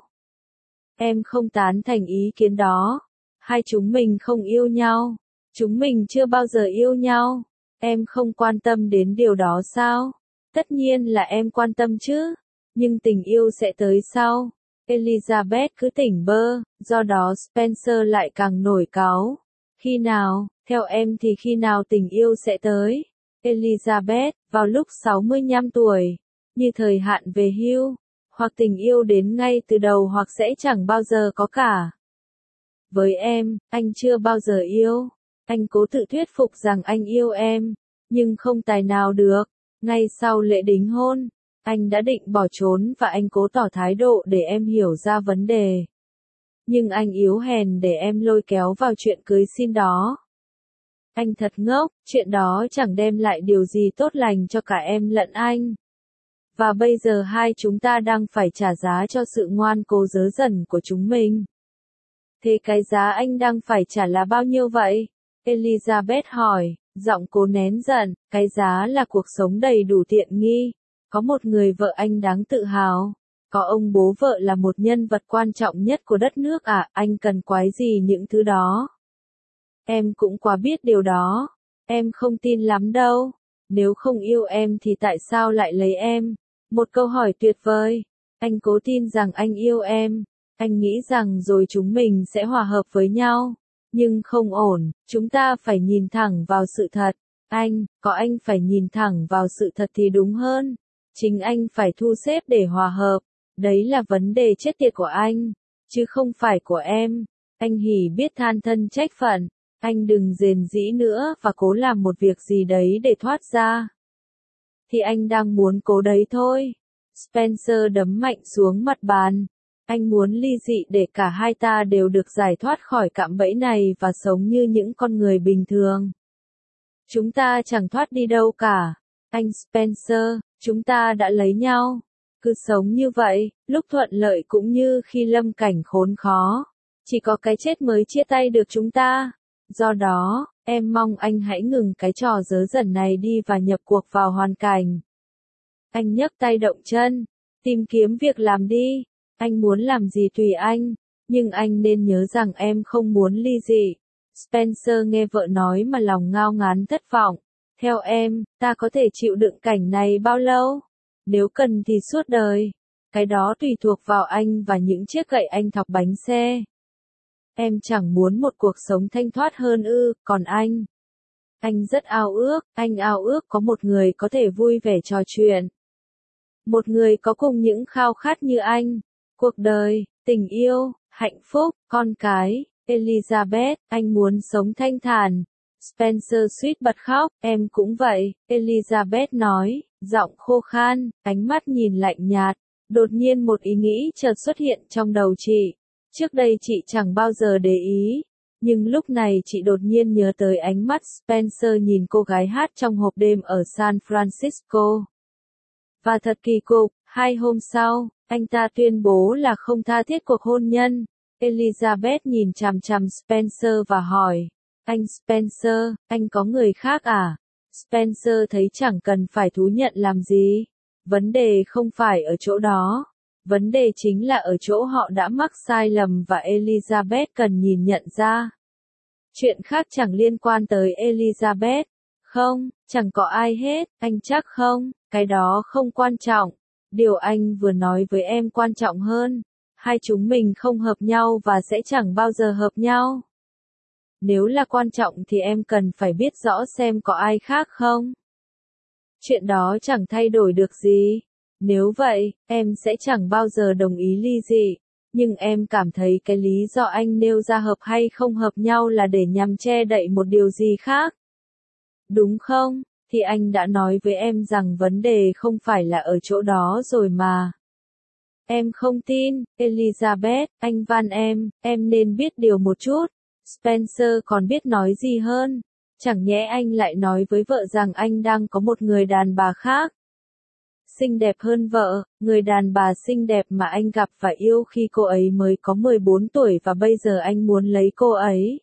Em không tán thành ý kiến đó. Hai chúng mình không yêu nhau. Chúng mình chưa bao giờ yêu nhau. Em không quan tâm đến điều đó sao? Tất nhiên là em quan tâm chứ. Nhưng tình yêu sẽ tới sau. Elizabeth cứ tỉnh bơ, do đó Spencer lại càng nổi cáu. Khi nào, theo em thì khi nào tình yêu sẽ tới? Elizabeth, vào lúc sáu mươi lăm tuổi, như thời hạn về hưu, hoặc tình yêu đến ngay từ đầu hoặc sẽ chẳng bao giờ có cả. Với em, anh chưa bao giờ yêu. Anh cố tự thuyết phục rằng anh yêu em, nhưng không tài nào được. Ngay sau lễ đính hôn, anh đã định bỏ trốn và anh cố tỏ thái độ để em hiểu ra vấn đề. Nhưng anh yếu hèn để em lôi kéo vào chuyện cưới xin đó. Anh thật ngốc, chuyện đó chẳng đem lại điều gì tốt lành cho cả em lẫn anh. Và bây giờ hai chúng ta đang phải trả giá cho sự ngoan cố dớ dẩn của chúng mình. Thế cái giá anh đang phải trả là bao nhiêu vậy? Elizabeth hỏi, giọng cố nén giận, cái giá là cuộc sống đầy đủ tiện nghi. Có một người vợ anh đáng tự hào. Có ông bố vợ là một nhân vật quan trọng nhất của đất nước à, anh cần quái gì những thứ đó? Em cũng quá biết điều đó. Em không tin lắm đâu. Nếu không yêu em thì tại sao lại lấy em? Một câu hỏi tuyệt vời. Anh cố tin rằng anh yêu em. Anh nghĩ rằng rồi chúng mình sẽ hòa hợp với nhau. Nhưng không ổn, chúng ta phải nhìn thẳng vào sự thật. Anh, có anh phải nhìn thẳng vào sự thật thì đúng hơn. Chính anh phải thu xếp để hòa hợp. Đấy là vấn đề chết tiệt của anh, chứ không phải của em. Anh hỉ biết than thân trách phận. Anh đừng rền rĩ nữa và cố làm một việc gì đấy để thoát ra. Thì anh đang muốn cố đấy thôi. Spencer đấm mạnh xuống mặt bàn. Anh muốn ly dị để cả hai ta đều được giải thoát khỏi cạm bẫy này và sống như những con người bình thường. Chúng ta chẳng thoát đi đâu cả. Anh Spencer, chúng ta đã lấy nhau. Cứ sống như vậy, lúc thuận lợi cũng như khi lâm cảnh khốn khó. Chỉ có cái chết mới chia tay được chúng ta. Do đó, em mong anh hãy ngừng cái trò dớ dẩn này đi và nhập cuộc vào hoàn cảnh. Anh nhấc tay động chân. Tìm kiếm việc làm đi. Anh muốn làm gì tùy anh. Nhưng anh nên nhớ rằng em không muốn ly dị. Spencer nghe vợ nói mà lòng ngao ngán thất vọng. Theo em, ta có thể chịu đựng cảnh này bao lâu? Nếu cần thì suốt đời. Cái đó tùy thuộc vào anh và những chiếc gậy anh thọc bánh xe. Em chẳng muốn một cuộc sống thanh thoát hơn ư, còn anh? Anh rất ao ước, anh ao ước có một người có thể vui vẻ trò chuyện. Một người có cùng những khao khát như anh. Cuộc đời, tình yêu, hạnh phúc, con cái. Elizabeth, anh muốn sống thanh thản. Spencer suýt bật khóc, em cũng vậy, Elizabeth nói, giọng khô khan, ánh mắt nhìn lạnh nhạt. Đột nhiên một ý nghĩ chợt xuất hiện trong đầu chị. Trước đây chị chẳng bao giờ để ý, nhưng lúc này chị đột nhiên nhớ tới ánh mắt Spencer nhìn cô gái hát trong hộp đêm ở San Francisco. Và thật kỳ cục, hai hôm sau, anh ta tuyên bố là không tha thiết cuộc hôn nhân. Elizabeth nhìn chằm chằm Spencer và hỏi, anh Spencer, anh có người khác à? Spencer thấy chẳng cần phải thú nhận làm gì. Vấn đề không phải ở chỗ đó. Vấn đề chính là ở chỗ họ đã mắc sai lầm và Elizabeth cần nhìn nhận ra. Chuyện khác chẳng liên quan tới Elizabeth. Không, chẳng có ai hết, anh chắc không, cái đó không quan trọng. Điều anh vừa nói với em quan trọng hơn. Hai chúng mình không hợp nhau và sẽ chẳng bao giờ hợp nhau. Nếu là quan trọng thì em cần phải biết rõ xem có ai khác không. Chuyện đó chẳng thay đổi được gì. Nếu vậy, em sẽ chẳng bao giờ đồng ý ly dị. Nhưng em cảm thấy cái lý do anh nêu ra hợp hay không hợp nhau là để nhằm che đậy một điều gì khác. Đúng không? Thì anh đã nói với em rằng vấn đề không phải là ở chỗ đó rồi mà. Em không tin, Elizabeth, anh van em, em nên biết điều một chút. Spencer còn biết nói gì hơn. Chẳng nhẽ anh lại nói với vợ rằng anh đang có một người đàn bà khác. Xinh đẹp hơn vợ, người đàn bà xinh đẹp mà anh gặp và yêu khi cô ấy mới có mười bốn tuổi và bây giờ anh muốn lấy cô ấy.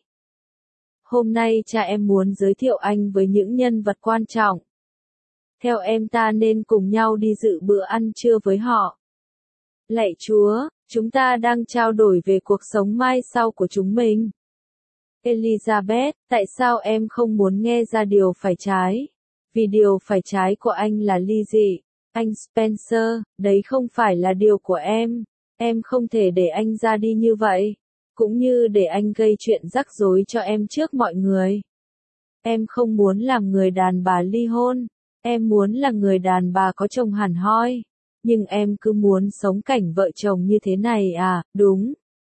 Hôm nay cha em muốn giới thiệu anh với những nhân vật quan trọng. Theo em ta nên cùng nhau đi dự bữa ăn trưa với họ. Lạy Chúa, chúng ta đang trao đổi về cuộc sống mai sau của chúng mình. Elizabeth, tại sao em không muốn nghe ra điều phải trái? Vì điều phải trái của anh là ly dị. Anh Spencer, đấy không phải là điều của em. Em không thể để anh ra đi như vậy. Cũng như để anh gây chuyện rắc rối cho em trước mọi người. Em không muốn làm người đàn bà ly hôn. Em muốn là người đàn bà có chồng hẳn hoi. Nhưng em cứ muốn sống cảnh vợ chồng như thế này à, đúng.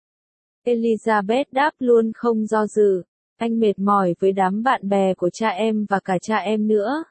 Elizabeth đáp luôn không do dự. Anh mệt mỏi với đám bạn bè của cha em và cả cha em nữa.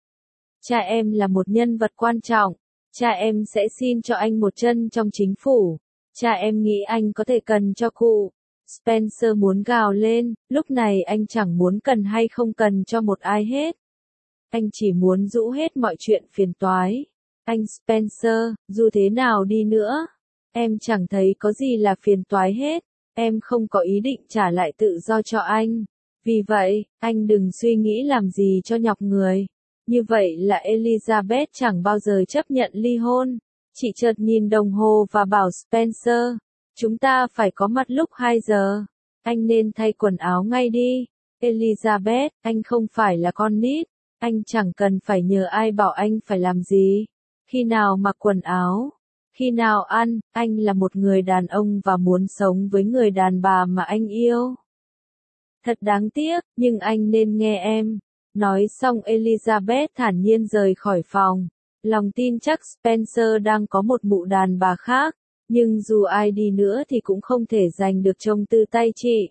Cha em là một nhân vật quan trọng. Cha em sẽ xin cho anh một chân trong chính phủ. Cha em nghĩ anh có thể cần cho cụ. Spencer muốn gào lên, lúc này anh chẳng muốn cần hay không cần cho một ai hết. Anh chỉ muốn rũ hết mọi chuyện phiền toái. Anh Spencer, dù thế nào đi nữa, em chẳng thấy có gì là phiền toái hết. Em không có ý định trả lại tự do cho anh. Vì vậy, anh đừng suy nghĩ làm gì cho nhọc người. Như vậy là Elizabeth chẳng bao giờ chấp nhận ly hôn. Chị chợt nhìn đồng hồ và bảo Spencer, chúng ta phải có mặt lúc hai giờ. Anh nên thay quần áo ngay đi. Elizabeth, anh không phải là con nít. Anh chẳng cần phải nhờ ai bảo anh phải làm gì. Khi nào mặc quần áo, khi nào ăn, anh là một người đàn ông và muốn sống với người đàn bà mà anh yêu. Thật đáng tiếc, nhưng anh nên nghe em. Nói xong Elizabeth thản nhiên rời khỏi phòng. Lòng tin chắc Spencer đang có một mụ đàn bà khác, nhưng dù ai đi nữa thì cũng không thể giành được trông tư tay chị.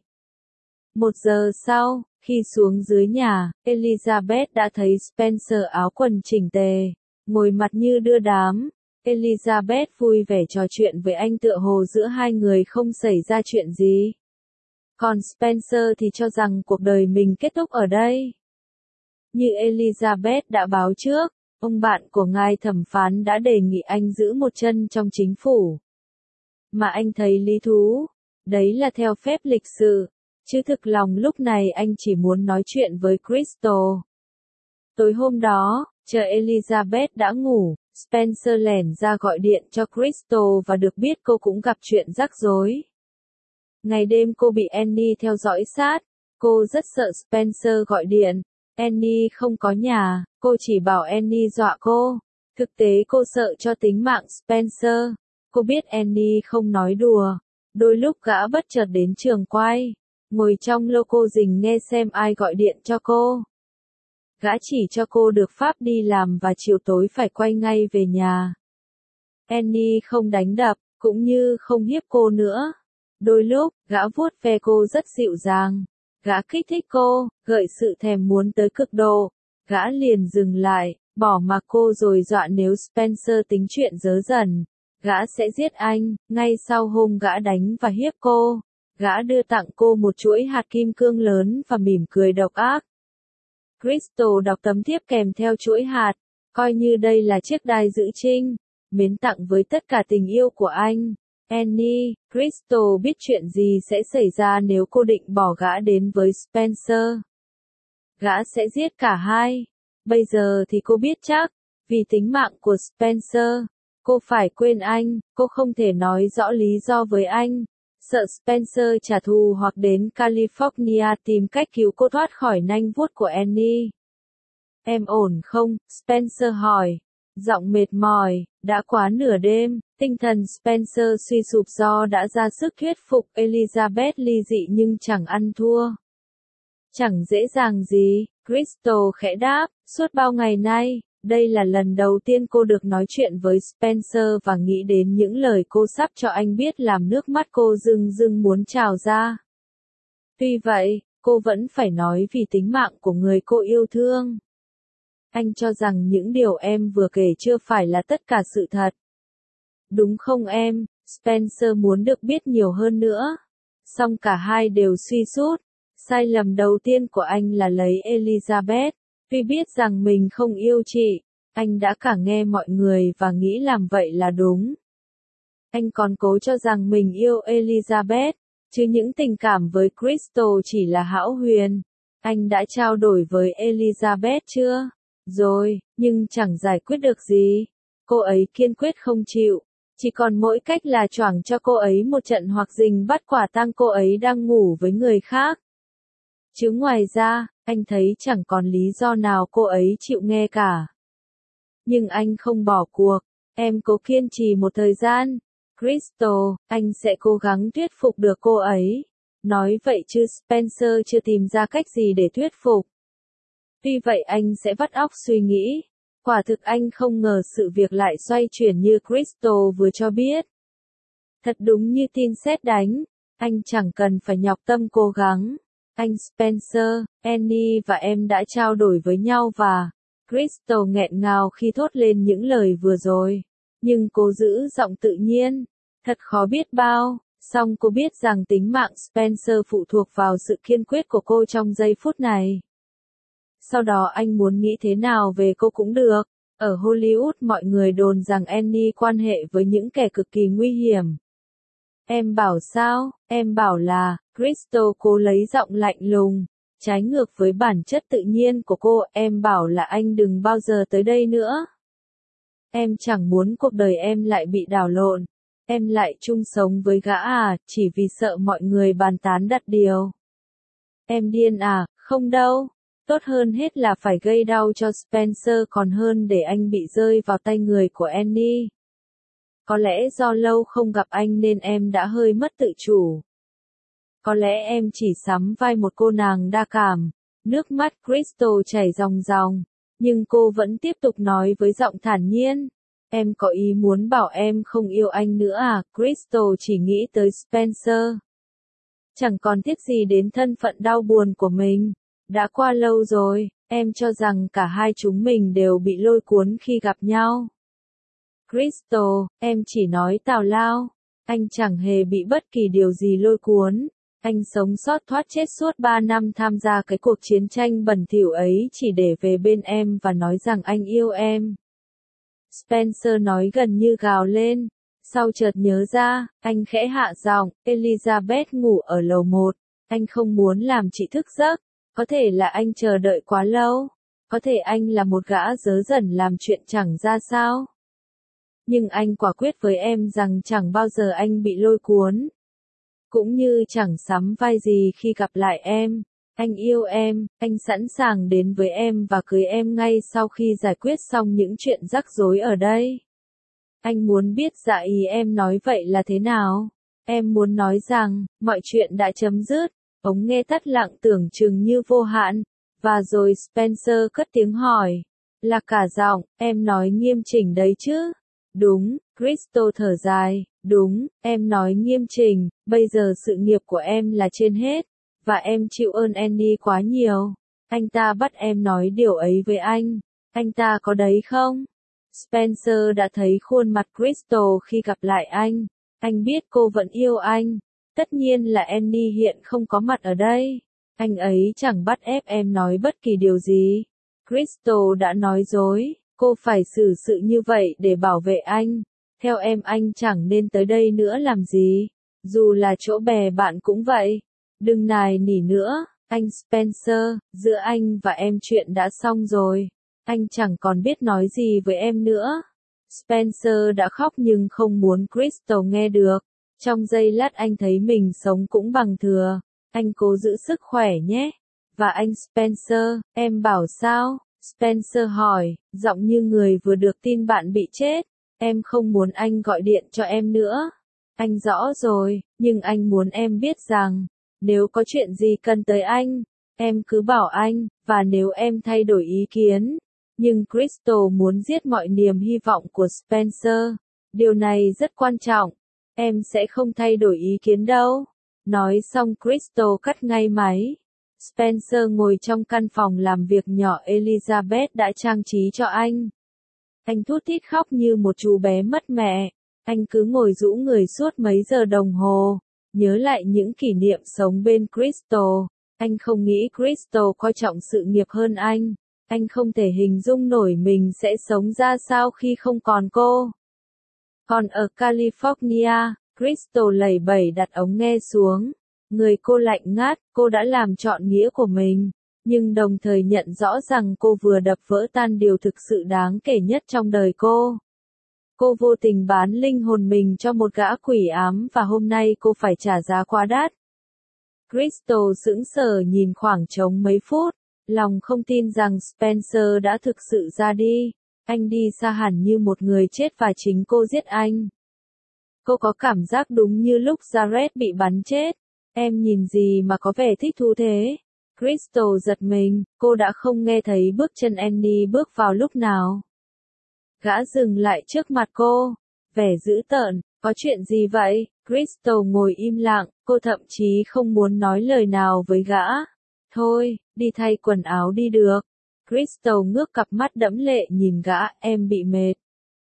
Một giờ sau, khi xuống dưới nhà, Elizabeth đã thấy Spencer áo quần chỉnh tề, ngồi mặt như đưa đám. Elizabeth vui vẻ trò chuyện với anh tựa hồ giữa hai người không xảy ra chuyện gì. Còn Spencer thì cho rằng cuộc đời mình kết thúc ở đây. Như Elizabeth đã báo trước, ông bạn của ngài thẩm phán đã đề nghị anh giữ một chân trong chính phủ. Mà anh thấy lý thú. Đấy là theo phép lịch sự. Chứ thực lòng lúc này anh chỉ muốn nói chuyện với Crystal. Tối hôm đó, chờ Elizabeth đã ngủ, Spencer lẻn ra gọi điện cho Crystal và được biết cô cũng gặp chuyện rắc rối. Ngày đêm cô bị Annie theo dõi sát. Cô rất sợ Spencer gọi điện. Annie không có nhà, cô chỉ bảo Annie dọa cô. Thực tế cô sợ cho tính mạng Spencer. Cô biết Annie không nói đùa. Đôi lúc gã bất chợt đến trường quay, ngồi trong lô cô dình nghe xem ai gọi điện cho cô. Gã chỉ cho cô được phép đi làm và chiều tối phải quay ngay về nhà. Annie không đánh đập, cũng như không hiếp cô nữa. Đôi lúc, gã vuốt ve cô rất dịu dàng. Gã kích thích cô, gợi sự thèm muốn tới cực độ. Gã liền dừng lại, bỏ mặc cô rồi dọa nếu Spencer tính chuyện dớ dẩn, gã sẽ giết anh. Ngay sau hôm gã đánh và hiếp cô, gã đưa tặng cô một chuỗi hạt kim cương lớn và mỉm cười độc ác. Crystal đọc tấm thiếp kèm theo chuỗi hạt, coi như đây là chiếc đai giữ trinh, mến tặng với tất cả tình yêu của anh. Annie, Crystal biết chuyện gì sẽ xảy ra nếu cô định bỏ gã đến với Spencer. Gã sẽ giết cả hai. Bây giờ thì cô biết chắc, vì tính mạng của Spencer, cô phải quên anh, cô không thể nói rõ lý do với anh. Sợ Spencer trả thù hoặc đến California tìm cách cứu cô thoát khỏi nanh vuốt của Annie. Em ổn không? Spencer hỏi. Giọng mệt mỏi, đã quá nửa đêm, tinh thần Spencer suy sụp do đã ra sức thuyết phục Elizabeth ly dị nhưng chẳng ăn thua. Chẳng dễ dàng gì, Crystal khẽ đáp, suốt bao ngày nay, đây là lần đầu tiên cô được nói chuyện với Spencer và nghĩ đến những lời cô sắp cho anh biết làm nước mắt cô rưng rưng muốn trào ra. Tuy vậy, cô vẫn phải nói vì tính mạng của người cô yêu thương. Anh cho rằng những điều em vừa kể chưa phải là tất cả sự thật. Đúng không em? Spencer muốn được biết nhiều hơn nữa. Song cả hai đều suy sút. Sai lầm đầu tiên của anh là lấy Elizabeth. Tuy biết rằng mình không yêu chị, anh đã cả nghe mọi người và nghĩ làm vậy là đúng. Anh còn cố cho rằng mình yêu Elizabeth, chứ những tình cảm với Crystal chỉ là hão huyền. Anh đã trao đổi với Elizabeth chưa? Rồi, nhưng chẳng giải quyết được gì. Cô ấy kiên quyết không chịu. Chỉ còn mỗi cách là choảng cho cô ấy một trận hoặc dình bắt quả tang cô ấy đang ngủ với người khác. Chứ ngoài ra, anh thấy chẳng còn lý do nào cô ấy chịu nghe cả. Nhưng anh không bỏ cuộc. Em cố kiên trì một thời gian. Crystal, anh sẽ cố gắng thuyết phục được cô ấy. Nói vậy chứ Spencer chưa tìm ra cách gì để thuyết phục. Tuy vậy anh sẽ vắt óc suy nghĩ. Quả thực anh không ngờ sự việc lại xoay chuyển như Crystal vừa cho biết. Thật đúng như tin sét đánh. Anh chẳng cần phải nhọc tâm cố gắng. Anh Spencer, Annie và em đã trao đổi với nhau và... Crystal nghẹn ngào khi thốt lên những lời vừa rồi. Nhưng cô giữ giọng tự nhiên. Thật khó biết bao. Song cô biết rằng tính mạng Spencer phụ thuộc vào sự kiên quyết của cô trong giây phút này. Sau đó anh muốn nghĩ thế nào về cô cũng được. Ở Hollywood mọi người đồn rằng Annie quan hệ với những kẻ cực kỳ nguy hiểm. Em bảo sao? Em bảo là, Crystal cố lấy giọng lạnh lùng, trái ngược với bản chất tự nhiên của cô. Em bảo là anh đừng bao giờ tới đây nữa. Em chẳng muốn cuộc đời em lại bị đảo lộn. Em lại chung sống với gã à, chỉ vì sợ mọi người bàn tán đặt điều. Em điên à, không đâu. Tốt hơn hết là phải gây đau cho Spencer còn hơn để anh bị rơi vào tay người của Annie. Có lẽ do lâu không gặp anh nên em đã hơi mất tự chủ. Có lẽ em chỉ sắm vai một cô nàng đa cảm. Nước mắt Crystal chảy ròng ròng, nhưng cô vẫn tiếp tục nói với giọng thản nhiên. Em có ý muốn bảo em không yêu anh nữa à? Crystal chỉ nghĩ tới Spencer. Chẳng còn tiếc gì đến thân phận đau buồn của mình. Đã qua lâu rồi, em cho rằng cả hai chúng mình đều bị lôi cuốn khi gặp nhau. Crystal, em chỉ nói tào lao. Anh chẳng hề bị bất kỳ điều gì lôi cuốn. Anh sống sót thoát chết suốt ba năm tham gia cái cuộc chiến tranh bẩn thỉu ấy chỉ để về bên em và nói rằng anh yêu em. Spencer nói gần như gào lên. Sau chợt nhớ ra, anh khẽ hạ giọng, Elizabeth ngủ ở lầu một. Anh không muốn làm chị thức giấc. Có thể là anh chờ đợi quá lâu. Có thể anh là một gã dớ dẩn làm chuyện chẳng ra sao. Nhưng anh quả quyết với em rằng chẳng bao giờ anh bị lôi cuốn. Cũng như chẳng sắm vai gì khi gặp lại em. Anh yêu em, anh sẵn sàng đến với em và cưới em ngay sau khi giải quyết xong những chuyện rắc rối ở đây. Anh muốn biết dạ ý em nói vậy là thế nào. Em muốn nói rằng, mọi chuyện đã chấm dứt. Ống nghe tắt lặng tưởng chừng như vô hạn. Và rồi Spencer cất tiếng hỏi. Là cả giọng, em nói nghiêm chỉnh đấy chứ? Đúng, Crystal thở dài. Đúng, em nói nghiêm chỉnh, bây giờ sự nghiệp của em là trên hết. Và em chịu ơn Annie quá nhiều. Anh ta bắt em nói điều ấy với anh. Anh ta có đấy không? Spencer đã thấy khuôn mặt Crystal khi gặp lại anh. Anh biết cô vẫn yêu anh. Tất nhiên là Annie hiện không có mặt ở đây. Anh ấy chẳng bắt ép em nói bất kỳ điều gì. Crystal đã nói dối, cô phải xử sự như vậy để bảo vệ anh. Theo em anh chẳng nên tới đây nữa làm gì. Dù là chỗ bè bạn cũng vậy. Đừng nài nỉ nữa, anh Spencer, giữa anh và em chuyện đã xong rồi. Anh chẳng còn biết nói gì với em nữa. Spencer đã khóc nhưng không muốn Crystal nghe được. Trong giây lát anh thấy mình sống cũng bằng thừa. Anh cố giữ sức khỏe nhé. Và anh Spencer, em bảo sao? Spencer hỏi, giọng như người vừa được tin bạn bị chết. Em không muốn anh gọi điện cho em nữa. Anh rõ rồi, nhưng anh muốn em biết rằng, nếu có chuyện gì cần tới anh, em cứ bảo anh, và nếu em thay đổi ý kiến. Nhưng Crystal muốn giết mọi niềm hy vọng của Spencer. Điều này rất quan trọng. Em sẽ không thay đổi ý kiến đâu. Nói xong Crystal cắt ngay máy. Spencer ngồi trong căn phòng làm việc nhỏ Elizabeth đã trang trí cho anh. Anh thút thít khóc như một chú bé mất mẹ. Anh cứ ngồi rũ người suốt mấy giờ đồng hồ, nhớ lại những kỷ niệm sống bên Crystal. Anh không nghĩ Crystal coi trọng sự nghiệp hơn anh. Anh không thể hình dung nổi mình sẽ sống ra sao khi không còn cô. Còn ở California, Crystal lẩy bẩy đặt ống nghe xuống. Người cô lạnh ngắt, cô đã làm trọn nghĩa của mình. Nhưng đồng thời nhận rõ rằng cô vừa đập vỡ tan điều thực sự đáng kể nhất trong đời cô. Cô vô tình bán linh hồn mình cho một gã quỷ ám và hôm nay cô phải trả giá quá đắt. Crystal sững sờ nhìn khoảng trống mấy phút, lòng không tin rằng Spencer đã thực sự ra đi. Anh đi xa hẳn như một người chết và chính cô giết anh. Cô có cảm giác đúng như lúc Jared bị bắn chết. Em nhìn gì mà có vẻ thích thú thế? Crystal giật mình, cô đã không nghe thấy bước chân Annie bước vào lúc nào. Gã dừng lại trước mặt cô, vẻ dữ tợn, có chuyện gì vậy? Crystal ngồi im lặng, cô thậm chí không muốn nói lời nào với gã. Thôi, đi thay quần áo đi được. Crystal ngước cặp mắt đẫm lệ nhìn gã, em bị mệt.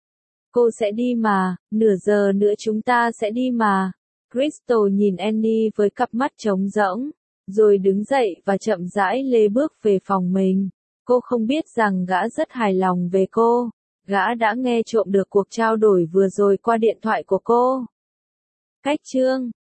Cô sẽ đi mà, nửa giờ nữa chúng ta sẽ đi mà. Crystal nhìn Annie với cặp mắt trống rỗng, rồi đứng dậy và chậm rãi lê bước về phòng mình. Cô không biết rằng gã rất hài lòng về cô. Gã đã nghe trộm được cuộc trao đổi vừa rồi qua điện thoại của cô. Cách chương